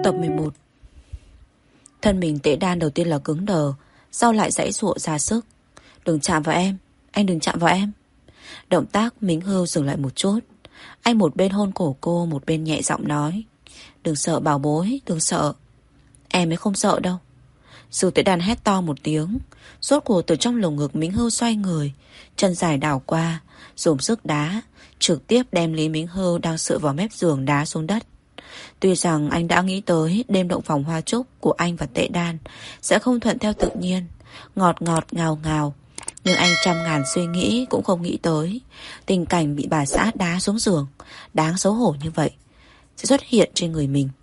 Tập 11. Thân mình Tễ Đan đầu tiên là cứng đờ, sau lại giãy giụa ra sức. Đừng chạm vào em, anh đừng chạm vào em. Động tác Mính Hưu dừng lại một chút. Anh một bên hôn cổ cô, một bên nhẹ giọng nói: Đừng sợ bảo bối, đừng sợ. Em ấy không sợ đâu. Sư Tễ Đan hét to một tiếng. Rốt cuộc từ trong lồng ngực Mính Hưu xoay người, chân dài đảo qua, dùng sức đá, trực tiếp đem Lý Mính Hưu đang dựa vào mép giường đá xuống đất. Tuy rằng anh đã nghĩ tới đêm động phòng hoa trúc của anh và Tễ Đan sẽ không thuận theo tự nhiên, ngọt ngọt ngào ngào, nhưng anh trăm ngàn suy nghĩ cũng không nghĩ tới tình cảnh bị bà xã đá xuống giường đáng xấu hổ như vậy sẽ xuất hiện trên người mình.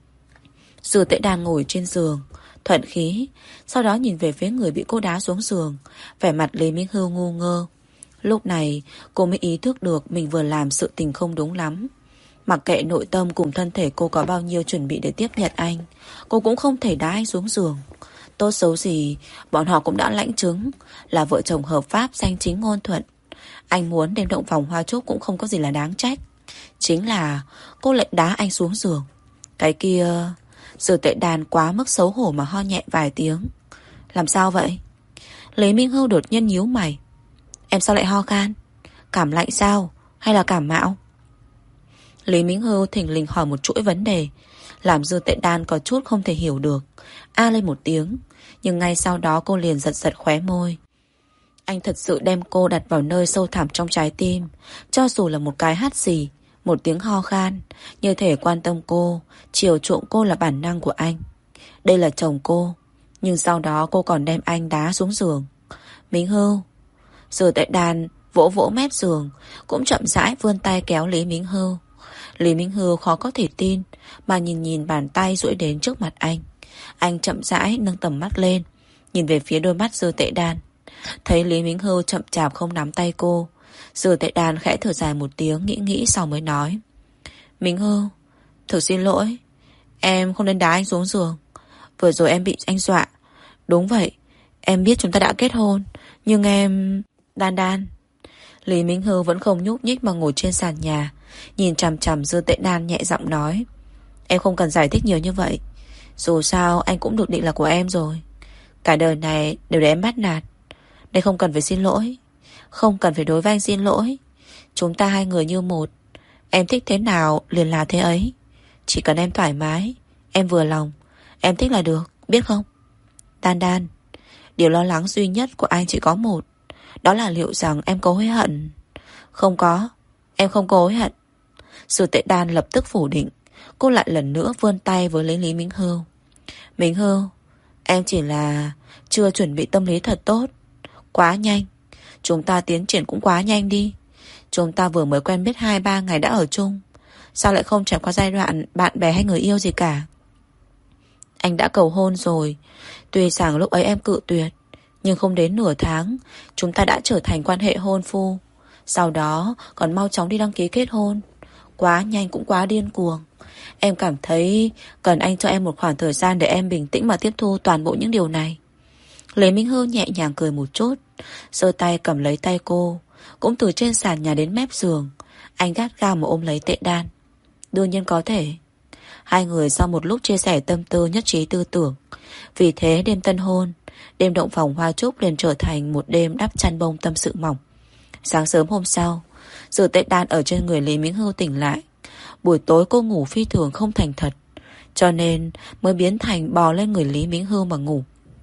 Sư Tễ Đan ngồi trên giường thuận khí, sau đó nhìn về phía người bị cô đá xuống giường, vẻ mặt Lý Minh Hưu ngu ngơ. Lúc này cô mới ý thức được mình vừa làm sự tình không đúng lắm. Mặc kệ nội tâm cùng thân thể cô có bao nhiêu chuẩn bị để tiếp nhận anh, cô cũng không thể đá anh xuống giường. Tốt xấu gì bọn họ cũng đã lãnh chứng là vợ chồng hợp pháp danh chính ngôn thuận. Anh muốn đêm động phòng hoa trúc cũng không có gì là đáng trách. Chính là cô lại đá anh xuống giường. Cái kia Sư Tễ Đan quá mức xấu hổ mà ho nhẹ vài tiếng. Làm sao vậy? Lý Minh Hưu đột nhiên nhíu mày. Em sao lại ho khan? Cảm lạnh sao? Hay là cảm mạo? Lý Minh Hưu thình lình hỏi một chuỗi vấn đề, làm Sư Tễ Đan có chút không thể hiểu được. A lên một tiếng, nhưng ngay sau đó cô liền giật giật khóe môi. Anh thật sự đem cô đặt vào nơi sâu thẳm trong trái tim. Cho dù là một cái hắt xì, một tiếng ho khan, như thể quan tâm cô, chiều chuộng cô là bản năng của anh. Đây là chồng cô, nhưng sau đó cô còn đem anh đá xuống giường. Minh Hưu. Sư Tễ Đan vỗ vỗ mép giường, cũng chậm rãi vươn tay kéo Lý Minh Hưu. Lý Minh Hưu khó có thể tin mà nhìn nhìn bàn tay duỗi đến trước mặt anh. Anh chậm rãi nâng tầm mắt lên, nhìn về phía đôi mắt Sư Tễ Đan. Thấy Lý Minh Hưu chậm chạp không nắm tay cô, Sư Tễ Đan khẽ thở dài một tiếng, nghĩ sau mới nói: Minh Hưu, thực xin lỗi, em không nên đá anh xuống giường. Vừa rồi em bị anh dọa. Đúng vậy, em biết chúng ta đã kết hôn, nhưng em... Đan. Lý Minh Hưu vẫn không nhúc nhích mà ngồi trên sàn nhà, nhìn chằm chằm Sư Tễ Đan nhẹ giọng nói: Em không cần giải thích nhiều như vậy. Dù sao anh cũng được định là của em rồi. Cả đời này đều để em bắt nạt. Đây không cần phải xin lỗi, không cần phải đối với anh xin lỗi. Chúng ta hai người như một. Em thích thế nào liền là thế ấy. Chỉ cần em thoải mái, em vừa lòng, em thích là được, biết không? Đan, điều lo lắng duy nhất của anh chỉ có một, đó là liệu rằng em có hối hận. Không có, em không có hối hận. Sư Tễ Đan lập tức phủ định. Cô lại lần nữa vươn tay với lấy Lý Minh Hưu. Minh Hưu, em chỉ là chưa chuẩn bị tâm lý thật tốt. Quá nhanh. Chúng ta tiến triển cũng quá nhanh đi. Chúng ta vừa mới quen biết 2-3 ngày đã ở chung. Sao lại không trải qua giai đoạn bạn bè hay người yêu gì cả? Anh đã cầu hôn rồi. Tuy rằng lúc ấy em cự tuyệt, nhưng không đến nửa tháng chúng ta đã trở thành quan hệ hôn phu. Sau đó còn mau chóng đi đăng ký kết hôn. Quá nhanh cũng quá điên cuồng. Em cảm thấy cần anh cho em một khoảng thời gian để em bình tĩnh mà tiếp thu toàn bộ những điều này. Lê Minh Hưu nhẹ nhàng cười một chút, giơ tay cầm lấy tay cô, cũng từ trên sàn nhà đến mép giường. Anh gắt gao mà ôm lấy Tễ Đan. Đương nhiên có thể. Hai người sau một lúc chia sẻ tâm tư, nhất trí tư tưởng. Vì thế đêm tân hôn, đêm động phòng hoa trúc liền trở thành một đêm đắp chăn bông tâm sự mỏng. Sáng sớm hôm sau, Sư Tễ Đan ở trên người Lý Minh Hưu tỉnh lại. Buổi tối cô ngủ phi thường không thành thật, cho nên mới biến thành bò lên người Lý Minh Hưu mà ngủ.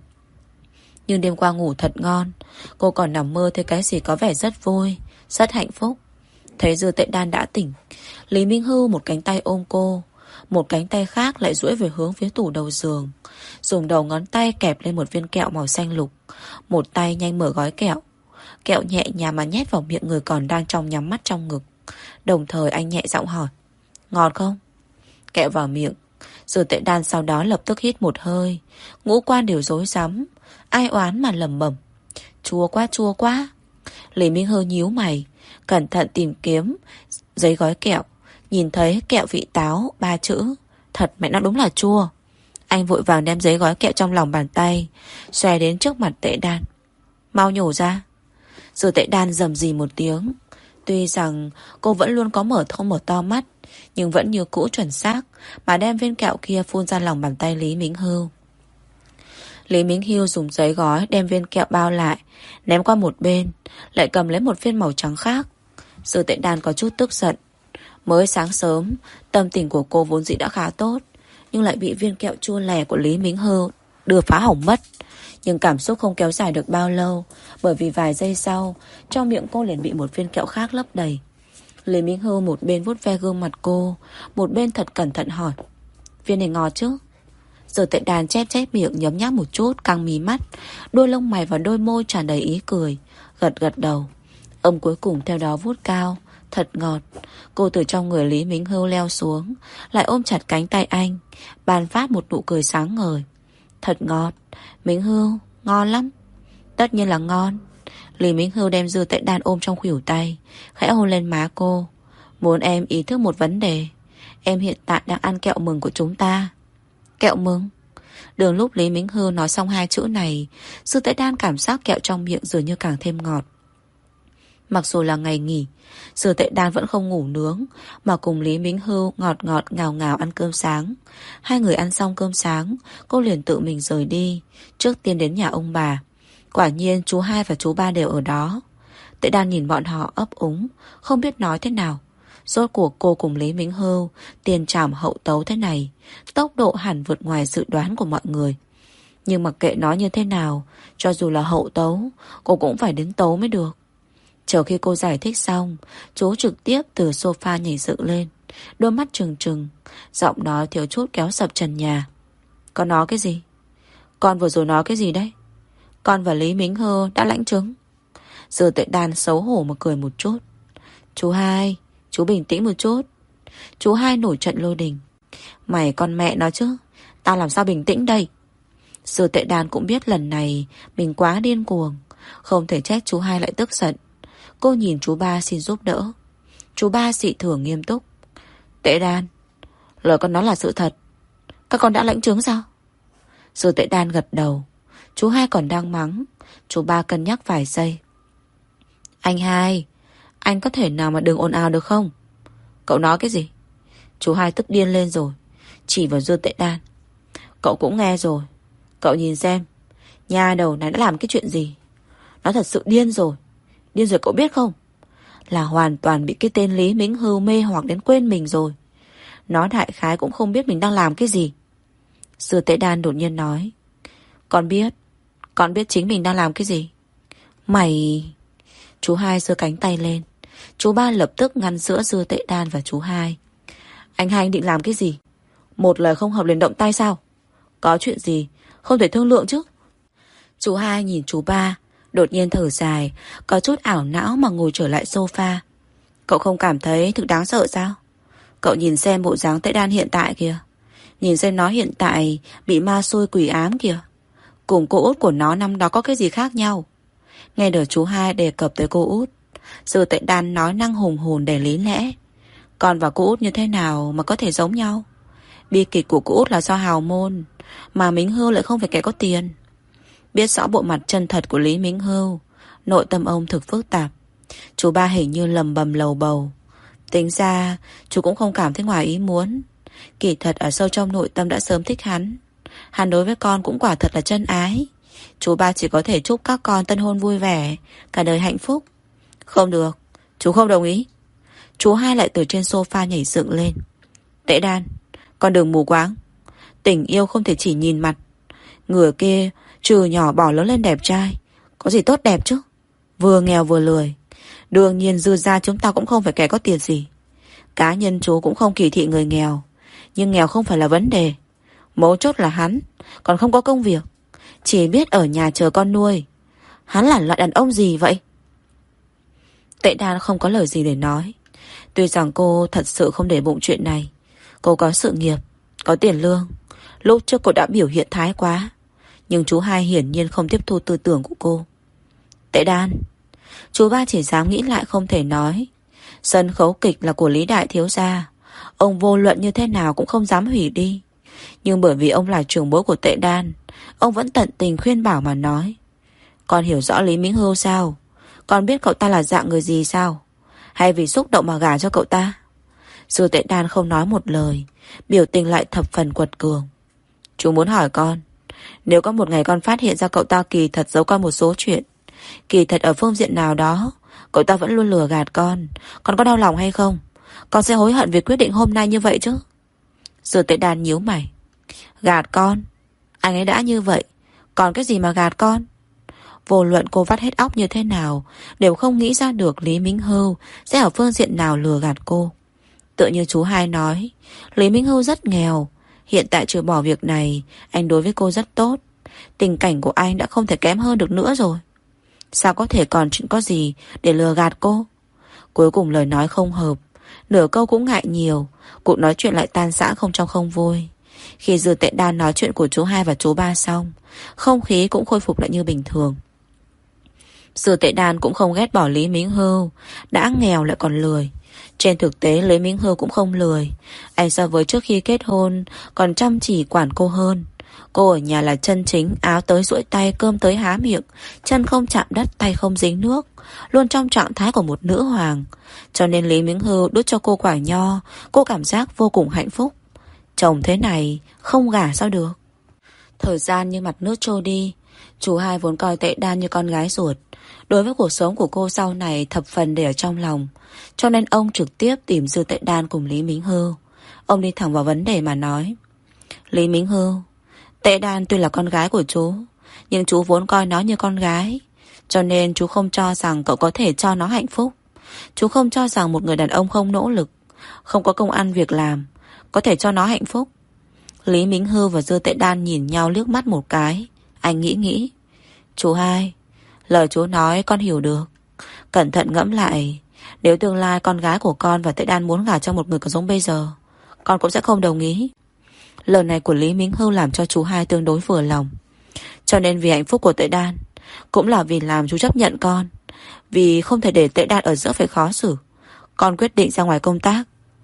Nhưng đêm qua ngủ thật ngon. Cô còn nằm mơ thấy cái gì có vẻ rất vui, rất hạnh phúc. Thấy Sư Tễ Đan đã tỉnh, Lý Minh Hưu một cánh tay ôm cô, một cánh tay khác lại duỗi về hướng phía tủ đầu giường, dùng đầu ngón tay kẹp lên một viên kẹo màu xanh lục. Một tay nhanh mở gói kẹo. Kẹo nhẹ nhàng mà nhét vào miệng người còn đang trong nhắm mắt trong ngực. Đồng thời anh nhẹ giọng hỏi: Ngọt không? Kẹo vào miệng, Sư Tễ Đan sau đó lập tức hít một hơi. Ngũ quan đều rối rắm, ai oán mà lẩm bẩm: Chua quá. Lý Minh Hưu nhíu mày, cẩn thận tìm kiếm giấy gói kẹo. Nhìn thấy kẹo vị táo 3 chữ. Thật mẹ nó đúng là chua. Anh vội vàng đem giấy gói kẹo trong lòng bàn tay xòe đến trước mặt Tễ Đan. Mau nhổ ra. Sư Tễ Đan rầm rì một tiếng. Tuy rằng cô vẫn luôn có mở thông mở to mắt, nhưng vẫn như cũ chuẩn xác mà đem viên kẹo kia phun ra lòng bàn tay Lý Mính Hưu. Lý Mính Hưu dùng giấy gói đem viên kẹo bao lại, ném qua một bên, lại cầm lấy một viên màu trắng khác. Sư Tệ Đan có chút tức giận. Mới sáng sớm, tâm tình của cô vốn dĩ đã khá tốt, nhưng lại bị viên kẹo chua lè của Lý Mính Hưu đưa phá hỏng mất. Nhưng cảm xúc không kéo dài được bao lâu, bởi vì vài giây sau, trong miệng cô liền bị một viên kẹo khác lấp đầy. Lý Minh Hưu một bên vuốt ve gương mặt cô, một bên thật cẩn thận hỏi: viên này ngọt chứ? Giờ Tệ Đàn chép chép miệng, nhấm nháp một chút, căng mí mắt, đôi lông mày và đôi môi tràn đầy ý cười, gật gật đầu. Ông cuối cùng theo đó vuốt cao: thật ngọt. Cô từ trong người Lý Minh Hưu leo xuống, lại ôm chặt cánh tay anh, ban phát một nụ cười sáng ngời. Thật ngọt. Minh Hưu, ngon lắm. Tất nhiên là ngon. Lý Minh Hưu đem Dư Tệ Đan ôm trong khuỷu tay, khẽ hôn lên má cô. Muốn em ý thức một vấn đề. Em hiện tại đang ăn kẹo mừng của chúng ta. Kẹo mừng? Đường lúc Lý Minh Hưu nói xong hai chữ này, Dư Tệ Đan cảm giác kẹo trong miệng dường như càng thêm ngọt. Mặc dù là ngày nghỉ, Dư Tệ Đan vẫn không ngủ nướng, mà cùng Lý Minh Hưu ngọt ngọt ngào ngào ăn cơm sáng. Hai người ăn xong cơm sáng, cô liền tự mình rời đi, trước tiên đến nhà ông bà. Quả nhiên chú hai và chú ba đều ở đó. Tệ Đan nhìn bọn họ ấp úng, không biết nói thế nào. Rốt cuộc cô cùng Lý Minh Hưu tiền trảm hậu tấu thế này, tốc độ hẳn vượt ngoài dự đoán của mọi người. Nhưng mặc kệ nói như thế nào, cho dù là hậu tấu, cô cũng phải đến tấu mới được. Chờ khi cô giải thích xong, chú trực tiếp từ sofa nhảy dựng lên, đôi mắt trừng trừng, giọng nói thiếu chút kéo sập trần nhà. Con nói cái gì? Con vừa rồi nói cái gì đấy? Con và Lý Mính Hơ đã lãnh chứng. Giờ Tệ Đan xấu hổ mà cười một chút. Chú hai, chú bình tĩnh một chút. Chú hai nổi trận lôi đình. Mày con mẹ nó chứ, tao làm sao bình tĩnh đây? Giờ Tệ Đan cũng biết lần này mình quá điên cuồng, không thể trách chú hai lại tức giận. Cô nhìn chú ba xin giúp đỡ. Chú ba dị thường nghiêm túc. Tệ Đan, lời con nói là sự thật. Các con đã lãnh chứng sao? Giờ Tệ Đan gật đầu. Chú hai còn đang mắng. Chú ba cân nhắc vài giây. Anh hai, anh có thể nào mà đừng ồn ào được không? Cậu nói cái gì? Chú hai tức điên lên rồi, chỉ vào Dư Tệ Đan. Cậu cũng nghe rồi. Cậu nhìn xem, nhà đầu này đã làm cái chuyện gì. Nó thật sự điên rồi. Điên rồi cậu biết không? Là hoàn toàn bị cái tên Lý Mính Hưu mê hoặc đến quên mình rồi. Nó đại khái cũng không biết mình đang làm cái gì. Dư Tệ Đan đột nhiên nói. Con biết chính mình đang làm cái gì. Mày... Chú hai giơ cánh tay lên. Chú ba lập tức ngăn giữa Dư Tệ Đan và chú hai. Anh hai định làm cái gì? Một lời không hợp liền động tay sao? Có chuyện gì không thể thương lượng chứ? Chú hai nhìn chú ba, đột nhiên thở dài, có chút ảo não mà ngồi trở lại sofa. Cậu không cảm thấy thực đáng sợ sao? Cậu nhìn xem bộ dáng Tệ Đan hiện tại kìa. Nhìn xem nó hiện tại bị ma xôi quỷ ám kìa. Cùng cô út của nó năm đó có cái gì khác nhau? Nghe được chú hai đề cập tới cô út, Dư Tệ Đan nói năng hùng hồn để lý lẽ. Con và cô út như thế nào mà có thể giống nhau? Bi kịch của cô út là do hào môn, mà Mính Hưu lại không phải kẻ có tiền. Biết rõ bộ mặt chân thật của Lý Mính Hưu, nội tâm ông thực phức tạp. Chú ba hình như lầm bầm lầu bầu. Tính ra chú cũng không cảm thấy ngoài ý muốn. Kỳ thật ở sâu trong nội tâm đã sớm thích hắn. Hắn đối với con cũng quả thật là chân ái. Chú ba chỉ có thể chúc các con tân hôn vui vẻ, cả đời hạnh phúc. Không được, chú không đồng ý. Chú hai lại từ trên sofa nhảy dựng lên. Tệ Đan, con đừng mù quáng. Tình yêu không thể chỉ nhìn mặt. Người kia trừ nhỏ bỏ lớn lên đẹp trai, có gì tốt đẹp chứ? Vừa nghèo vừa lười. Đương nhiên Dư gia chúng ta cũng không phải kẻ có tiền gì. Cá nhân chú cũng không kỳ thị người nghèo, nhưng nghèo không phải là vấn đề. Mấu chốt là hắn còn không có công việc, chỉ biết ở nhà chờ con nuôi. Hắn là loại đàn ông gì vậy? Tệ Đan không có lời gì để nói. Tuy rằng cô thật sự không để bụng chuyện này. Cô có sự nghiệp, có tiền lương. Lúc trước cô đã biểu hiện thái quá, nhưng chú hai hiển nhiên không tiếp thu tư tưởng của cô. Tệ Đan, chú ba chỉ dám nghĩ lại không thể nói. Sân khấu kịch là của Lý Đại Thiếu gia, ông vô luận như thế nào cũng không dám hủy đi. Nhưng bởi vì ông là trưởng bối của Tệ Đan, ông vẫn tận tình khuyên bảo mà nói. Con hiểu rõ Lý Mính Hưu sao? Con biết cậu ta là dạng người gì sao? hay vì xúc động mà gả cho cậu ta? Dư Tệ Đan không nói một lời, biểu tình lại thập phần quật cường. Chú muốn hỏi con, nếu có một ngày con phát hiện ra cậu ta kỳ thật giấu con một số chuyện, kỳ thật ở phương diện nào đó cậu ta vẫn luôn lừa gạt con có đau lòng hay không? Con sẽ hối hận vì quyết định hôm nay như vậy chứ? Dư Tệ Đan nhíu mày. Gạt con? Anh ấy đã như vậy, còn cái gì mà gạt con? Vô luận cô vắt hết óc như thế nào, đều không nghĩ ra được Lý Minh Hưu sẽ ở phương diện nào lừa gạt cô. Tựa như chú hai nói, Lý Minh Hưu rất nghèo. Hiện tại trừ bỏ việc này, anh đối với cô rất tốt. Tình cảnh của anh đã không thể kém hơn được nữa rồi. Sao có thể còn chuyện có gì để lừa gạt cô? Cuối cùng lời nói không hợp, nửa câu cũng ngại nhiều, cuộc nói chuyện lại tan rã không trong không vui. Khi Dư Tệ Đan nói chuyện của chú hai và chú ba xong, không khí cũng khôi phục lại như bình thường. Dư Tệ Đan cũng không ghét bỏ Lý Minh Hưu, đã nghèo lại còn lười. Trên thực tế Lý Minh Hưu cũng không lười. Anh so với trước khi kết hôn còn chăm chỉ quản cô hơn. Cô ở nhà là chân chính, áo tới duỗi tay, cơm tới há miệng, chân không chạm đất, tay không dính nước, luôn trong trạng thái của một nữ hoàng. Cho nên Lý Minh Hưu đút cho cô quả nho, cô cảm giác vô cùng hạnh phúc. Chồng thế này không gả sao được. Thời gian như mặt nước trôi đi. Chú hai vốn coi Tệ Đan như con gái ruột, đối với cuộc sống của cô sau này thập phần để ở trong lòng. Cho nên ông trực tiếp tìm Dư Tệ Đan cùng Lý Minh Hưu. Ông đi thẳng vào vấn đề mà nói. Lý Minh Hưu, Tệ Đan tuy là con gái của chú, nhưng chú vốn coi nó như con gái. Cho nên chú không cho rằng cậu có thể cho nó hạnh phúc. Chú không cho rằng một người đàn ông không nỗ lực, không có công ăn việc làm, có thể cho nó hạnh phúc. Lý Minh Hưu và Dư Tệ Đan nhìn nhau liếc mắt một cái. Anh nghĩ. Chú hai, lời chú nói con hiểu được. Cẩn thận ngẫm lại, nếu tương lai con gái của con và Tệ Đan muốn gả cho một người có giống bây giờ, con cũng sẽ không đồng ý. Lời này của Lý Minh Hưu làm cho chú hai tương đối vừa lòng. Cho nên vì hạnh phúc của Tệ Đan, cũng là vì làm chú chấp nhận con, vì không thể để Tệ Đan ở giữa phải khó xử, con quyết định ra ngoài công tác.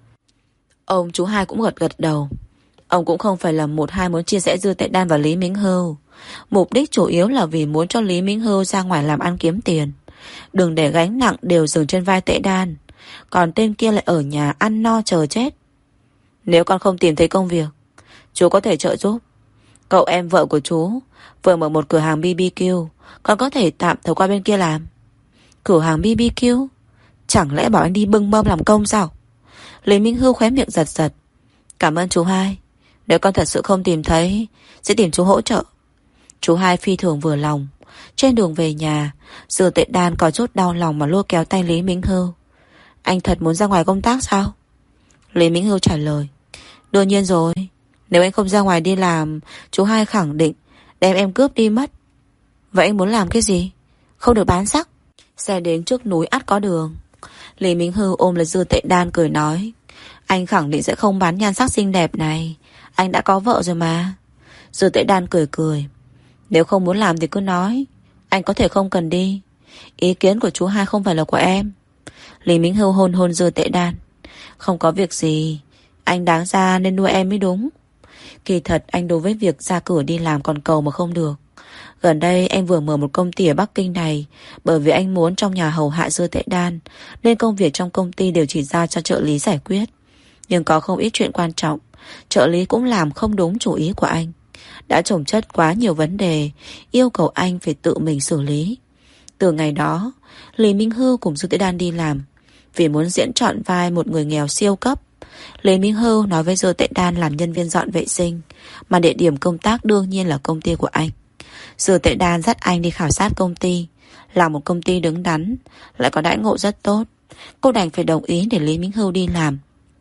Ông chú hai cũng gật gật đầu. Ông cũng không phải là một hai muốn chia rẽ Dư Tệ Đan và Lý Minh Hưu. Mục đích chủ yếu là vì muốn cho Lý Minh Hưu ra ngoài làm ăn kiếm tiền, đừng để gánh nặng đều dừng trên vai Tệ Đan, còn tên kia lại ở nhà ăn no chờ chết. Nếu con không tìm thấy công việc, chú có thể trợ giúp. Cậu em vợ của chú vừa mở một cửa hàng BBQ, con có thể tạm thời qua bên kia làm. Cửa hàng BBQ? Chẳng lẽ bảo anh đi bưng mâm làm công sao? Lý Minh Hưu khóe miệng giật giật. Cảm ơn chú hai. Nếu con thật sự không tìm thấy, sẽ tìm chú hỗ trợ. Chú hai phi thường vừa lòng. Trên đường về nhà, Dư Tệ Đan có chút đau lòng mà lôi kéo tay Lý Minh Hưu. Anh thật muốn ra ngoài công tác sao? Lý Minh Hưu trả lời. Đương nhiên rồi. Nếu anh không ra ngoài đi làm, chú hai khẳng định đem em cướp đi mất. Vậy anh muốn làm cái gì? Không được bán sắc. Xe đến trước núi ắt có đường. Lý Minh Hưu ôm lấy Dư Tệ Đan cười nói. Anh khẳng định sẽ không bán nhan sắc xinh đẹp này. Anh đã có vợ rồi mà. Dư Tệ Đan cười cười. Nếu không muốn làm thì cứ nói, anh có thể không cần đi. Ý kiến của chú hai không phải là của em. Lý Minh Hưu hôn hôn Dư Tệ Đan. Không có việc gì, anh đáng ra nên nuôi em mới đúng. Kỳ thật anh đối với việc ra cửa đi làm còn cầu mà không được. Gần đây anh vừa mở một công ty ở Bắc Kinh này, bởi vì anh muốn trong nhà hầu hạ Dư Tệ Đan, nên công việc trong công ty đều chỉ giao cho trợ lý giải quyết. Nhưng có không ít chuyện quan trọng, trợ lý cũng làm không đúng chủ ý của anh. Đã chồng chất quá nhiều vấn đề, yêu cầu anh phải tự mình xử lý. Từ ngày đó, Lý Minh Hưu cùng Dư Tệ Đan đi làm, vì muốn diễn trọn vai một người nghèo siêu cấp. Lý Minh Hưu nói với Dư Tệ Đan làm nhân viên dọn vệ sinh, mà địa điểm công tác đương nhiên là công ty của anh. Dư Tệ Đan dắt anh đi khảo sát công ty, là một công ty đứng đắn, lại có đãi ngộ rất tốt. Cô đành phải đồng ý để Lý Minh Hưu đi làm.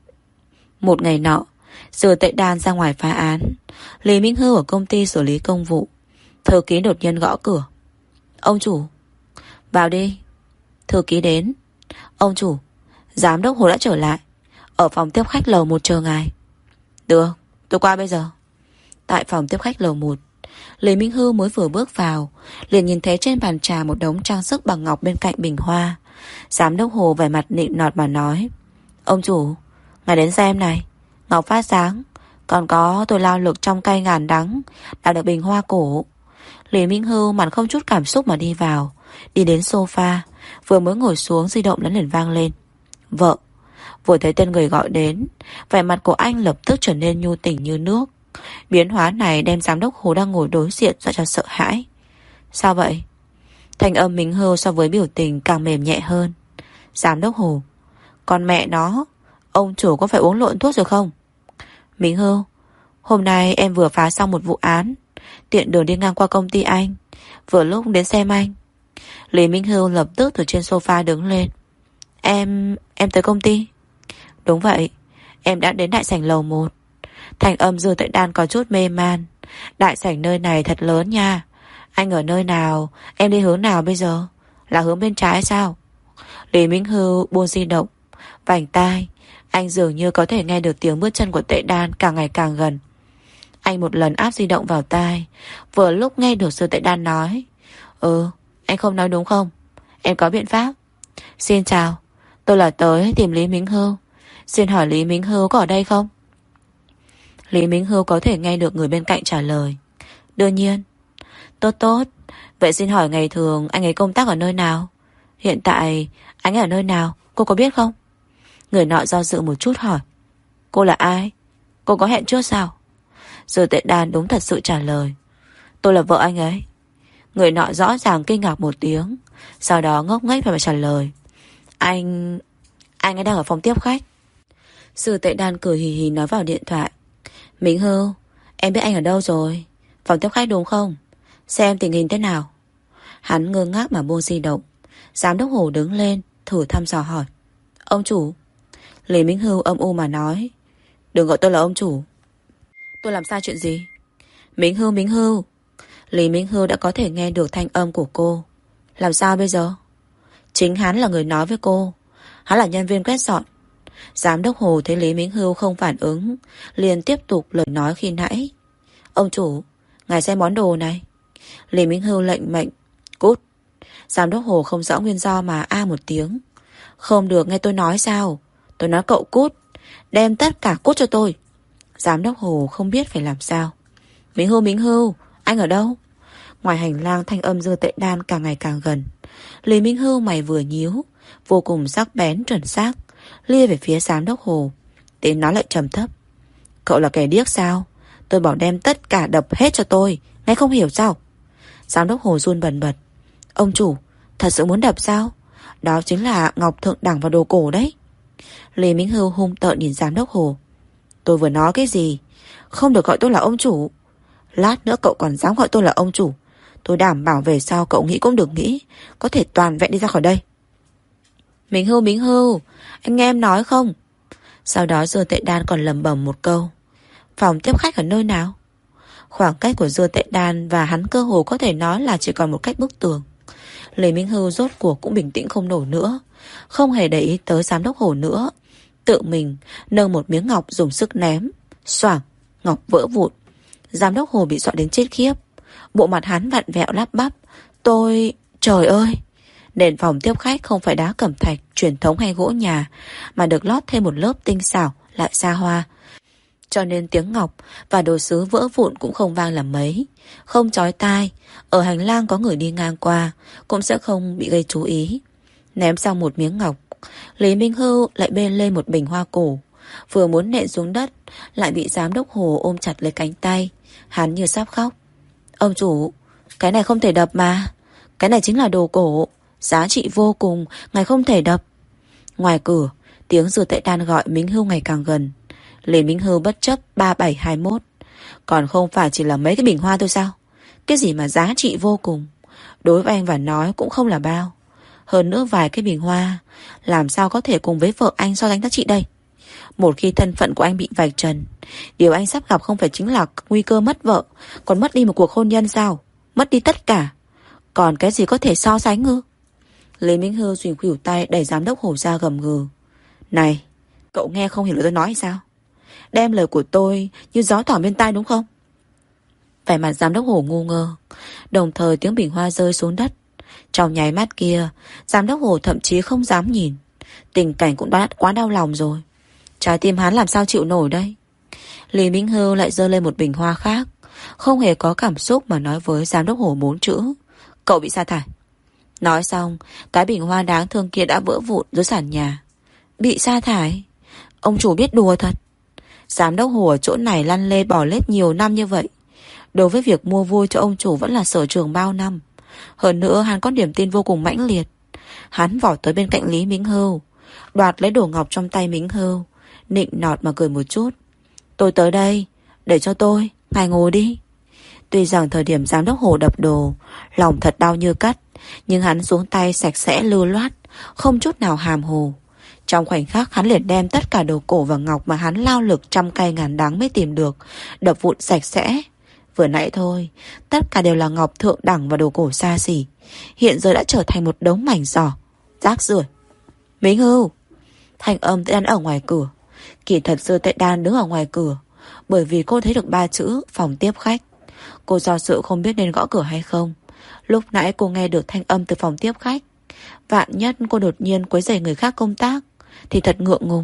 Một ngày nọ, Dư Tệ Đan ra ngoài phá án, Lý Minh Hưu ở công ty xử lý công vụ. Thư ký đột nhiên gõ cửa. Ông chủ. Vào đi. Thư ký đến. Ông chủ, giám đốc Hồ đã trở lại, ở phòng tiếp khách lầu 1 chờ ngài. Được, tôi qua bây giờ. Tại phòng tiếp khách lầu 1, Lý Minh Hưu mới vừa bước vào, liền nhìn thấy trên bàn trà một đống trang sức bằng ngọc bên cạnh bình hoa. Giám đốc Hồ vẻ mặt nịnh nọt mà nói. Ông chủ, ngài đến xem này, ngọc phát sáng, còn có tôi lao lực trong cây ngàn đắng, đã được bình hoa cổ. Lý Minh Hưu mặt không chút cảm xúc mà đi vào, đi đến sofa, vừa mới ngồi xuống di động đã liền vang lên. Vợ. Vừa thấy tên người gọi đến, vẻ mặt của anh lập tức trở nên nhu tình như nước. Biến hóa này đem giám đốc Hồ đang ngồi đối diện dọa cho sợ hãi. Sao vậy? Thanh âm Mính Hưu so với biểu tình càng mềm nhẹ hơn. Giám đốc Hồ. Con mẹ nó, ông chủ có phải uống lộn thuốc rồi không? Mính Hưu, hôm nay em vừa phá xong một vụ án, tiện đường đi ngang qua công ty anh, vừa lúc đến xem anh. Lý Minh Hưu lập tức từ trên sofa đứng lên. Em tới công ty. Đúng vậy, em đã đến đại sảnh lầu 1. Thành âm Dương Tệ Đan có chút mê man. Đại sảnh nơi này thật lớn nha. Anh ở nơi nào? Em đi hướng nào bây giờ? Là hướng bên trái sao? Lý Minh Hưu buông di động, vành tai. Anh dường như có thể nghe được tiếng bước chân của Tệ Đan càng ngày càng gần. Anh một lần áp di động vào tai, vừa lúc nghe được Dương Tệ Đan nói. Anh không nói đúng không? Em có biện pháp. Xin chào, tôi là tới tìm Lý Minh Hưu. Xin hỏi Lý Minh Hưu có ở đây không? Lý Minh Hưu có thể nghe được người bên cạnh trả lời. Đương nhiên. Tốt tốt. Vậy xin hỏi ngày thường anh ấy công tác ở nơi nào? Hiện tại anh ấy ở nơi nào? Cô có biết không? Người nọ do dự một chút hỏi. Cô là ai? Cô có hẹn trước sao? Giờ Tệ Đan đúng thật sự trả lời. Tôi là vợ anh ấy. Người nọ rõ ràng kinh ngạc một tiếng, sau đó ngốc nghếch và trả lời. Anh ấy đang ở phòng tiếp khách. Sư Tệ Đan cười hì hì nói vào điện thoại. Minh Hưu, em biết anh ở đâu rồi? Phòng tiếp khách đúng không? Xem tình hình thế nào? Hắn ngơ ngác mà buông di động. Giám đốc Hồ đứng lên thử thăm dò hỏi. Ông chủ. Lý Minh Hưu âm u mà nói. Đừng gọi tôi là ông chủ. Tôi làm sai chuyện gì? Minh Hưu. Lý Minh Hưu đã có thể nghe được thanh âm của cô. Làm sao bây giờ? Chính hắn là người nói với cô. Hắn là nhân viên quét dọn. Giám đốc Hồ thấy Lý Minh Hưu không phản ứng, liền tiếp tục lời nói khi nãy. Ông chủ, ngài xem món đồ này. Lý Minh Hưu lệnh mệnh. Cút. Giám đốc Hồ không rõ nguyên do mà một tiếng. Không được, nghe tôi nói sao? Tôi nói cậu cút. Đem tất cả cút cho tôi. Giám đốc Hồ không biết phải làm sao. Minh Hưu, anh ở đâu? Ngoài hành lang thanh âm Dương Tệ Đan càng ngày càng gần. Lý Minh Hưu mày vừa nhíu, vô cùng sắc bén chuẩn xác, lia về phía giám đốc Hồ. Tiếng nói lại trầm thấp. Cậu là kẻ điếc sao? Tôi bảo đem tất cả đập hết cho tôi, nghe không hiểu sao? Giám đốc Hồ run bần bật. Ông chủ, thật sự muốn đập sao? Đó chính là ngọc thượng đẳng và đồ cổ đấy. Lý Minh Hưu hung tợn nhìn giám đốc Hồ. Tôi vừa nói cái gì? Không được gọi tôi là ông chủ. Lát nữa cậu còn dám gọi tôi là ông chủ, tôi đảm bảo về sau cậu nghĩ cũng được nghĩ, có thể toàn vẹn đi ra khỏi đây. Minh Hưu, anh nghe em nói không? Sau đó Dương Tệ Đan còn lẩm bẩm một câu. Phòng tiếp khách ở nơi nào? Khoảng cách của Dương Tệ Đan và hắn cơ hồ có thể nói là chỉ còn một cách bức tường. Lý Minh Hưu rốt cuộc cũng bình tĩnh không nổi nữa, không hề để ý tới giám đốc Hồ nữa. Tự mình nâng một miếng ngọc dùng sức ném. Xoảng, ngọc vỡ vụn. Giám đốc Hồ bị dọa đến chết khiếp. Bộ mặt hắn vặn vẹo lắp bắp. Trời ơi! Nền phòng tiếp khách không phải đá cẩm thạch truyền thống hay gỗ nhà, mà được lót thêm một lớp tinh xảo lại xa hoa, cho nên tiếng ngọc và đồ sứ vỡ vụn cũng không vang làm mấy, không chói tai. Ở hành lang có người đi ngang qua cũng sẽ không bị gây chú ý. Ném xong một miếng ngọc, Lý Minh Hưu lại bê lên một bình hoa cổ, vừa muốn nện xuống đất lại bị giám đốc Hồ ôm chặt lấy cánh tay. Hắn như sắp khóc. Ông chủ, cái này không thể đập mà. Cái này chính là đồ cổ, giá trị vô cùng, ngài không thể đập. Ngoài cửa, tiếng Dương Tệ Đan gọi Minh Hưu ngày càng gần. Lý Minh Hưu bất chấp 3721. Còn không phải chỉ là mấy cái bình hoa thôi sao? Cái gì mà giá trị vô cùng? Đối với anh và nói cũng không là bao. Hơn nữa vài cái bình hoa, làm sao có thể cùng với vợ anh so sánh giá trị đây? Một khi thân phận của anh bị vạch trần, điều anh sắp gặp không phải chính là nguy cơ mất vợ, còn mất đi một cuộc hôn nhân sao? Mất đi tất cả. Còn cái gì có thể so sánh ư? Lý Minh Hưu dùng khuỷu tay đẩy giám đốc Hồ ra gầm gừ. Này, cậu nghe không hiểu lời tôi nói hay sao? Đem lời của tôi như gió thoảng bên tai đúng không? Vẻ mặt giám đốc Hồ ngu ngơ. Đồng thời tiếng bình hoa rơi xuống đất. Trong nháy mắt kia, giám đốc Hồ thậm chí không dám nhìn. Tình cảnh cũng đã quá đau lòng rồi. Trái tim hắn làm sao chịu nổi đây? Lý Minh Hưu lại giơ lên một bình hoa khác, không hề có cảm xúc mà nói với giám đốc Hồ 4 chữ. Cậu bị sa thải. Nói xong, cái bình hoa đáng thương kia đã vỡ vụn dưới sàn nhà. Bị sa thải? Ông chủ biết đùa thật. Giám đốc Hồ ở chỗ này lăn lê bò lết nhiều năm như vậy, đối với việc mua vui cho ông chủ vẫn là sở trường bao năm. Hơn nữa hắn có niềm tin vô cùng mãnh liệt. Hắn vỏ tới bên cạnh Lý Minh Hưu, đoạt lấy đồ ngọc trong tay Minh Hưu, nịnh nọt mà cười một chút. Tôi tới đây, để cho tôi, ngài ngồi đi. Tuy rằng thời điểm giám đốc Hồ đập đồ, lòng thật đau như cắt, nhưng hắn xuống tay sạch sẽ lưu loát, không chút nào hàm hồ. Trong khoảnh khắc hắn liền đem tất cả đồ cổ và ngọc mà hắn lao lực trăm cay ngàn đắng mới tìm được, đập vụn sạch sẽ. Vừa nãy thôi, tất cả đều là ngọc thượng đẳng và đồ cổ xa xỉ, hiện giờ đã trở thành một đống mảnh giỏ, rác rưởi. Minh Hưu! Thanh âm Tệ Đan ở ngoài cửa. Kỳ thật Dư Tệ Đan đứng ở ngoài cửa, bởi vì cô thấy được 3 chữ phòng tiếp khách. Cô do dự không biết nên gõ cửa hay không. Lúc nãy cô nghe được thanh âm từ phòng tiếp khách, vạn nhất cô đột nhiên quấy rầy người khác công tác thì thật ngượng ngùng.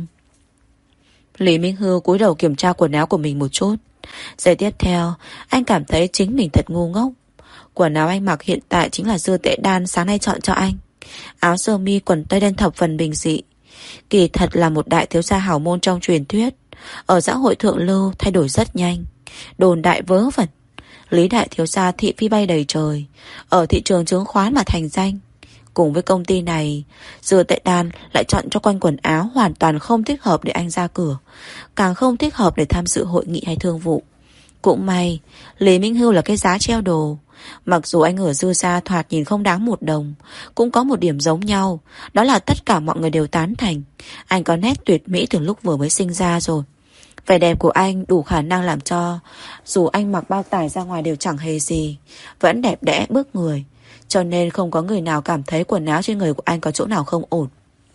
Lý Minh Hưu cúi đầu kiểm tra quần áo của mình một chút. Giây tiếp theo, anh cảm thấy chính mình thật ngu ngốc. Quần áo anh mặc hiện tại chính là Dư Tệ Đan sáng nay chọn cho anh. Áo sơ mi quần tây đen thập phần bình dị. Kỳ thật là một đại thiếu gia hào môn trong truyền thuyết. Ở xã hội thượng lưu thay đổi rất nhanh, đồn đại vớ vẩn. Lý đại thiếu gia thị phi bay đầy trời, ở thị trường chứng khoán mà thành danh. Cùng với công ty này, Dư Tệ Đan lại chọn cho quanh quần áo hoàn toàn không thích hợp để anh ra cửa, càng không thích hợp để tham dự hội nghị hay thương vụ. Cũng may Lý Minh Hưu là cái giá treo đồ. Mặc dù anh ở Dư gia thoạt nhìn không đáng một đồng, cũng có một điểm giống nhau, đó là tất cả mọi người đều tán thành anh có nét tuyệt mỹ từ lúc vừa mới sinh ra rồi. Vẻ đẹp của anh đủ khả năng làm cho dù anh mặc bao tải ra ngoài đều chẳng hề gì, vẫn đẹp đẽ bước người. Cho nên không có người nào cảm thấy quần áo trên người của anh có chỗ nào không ổn.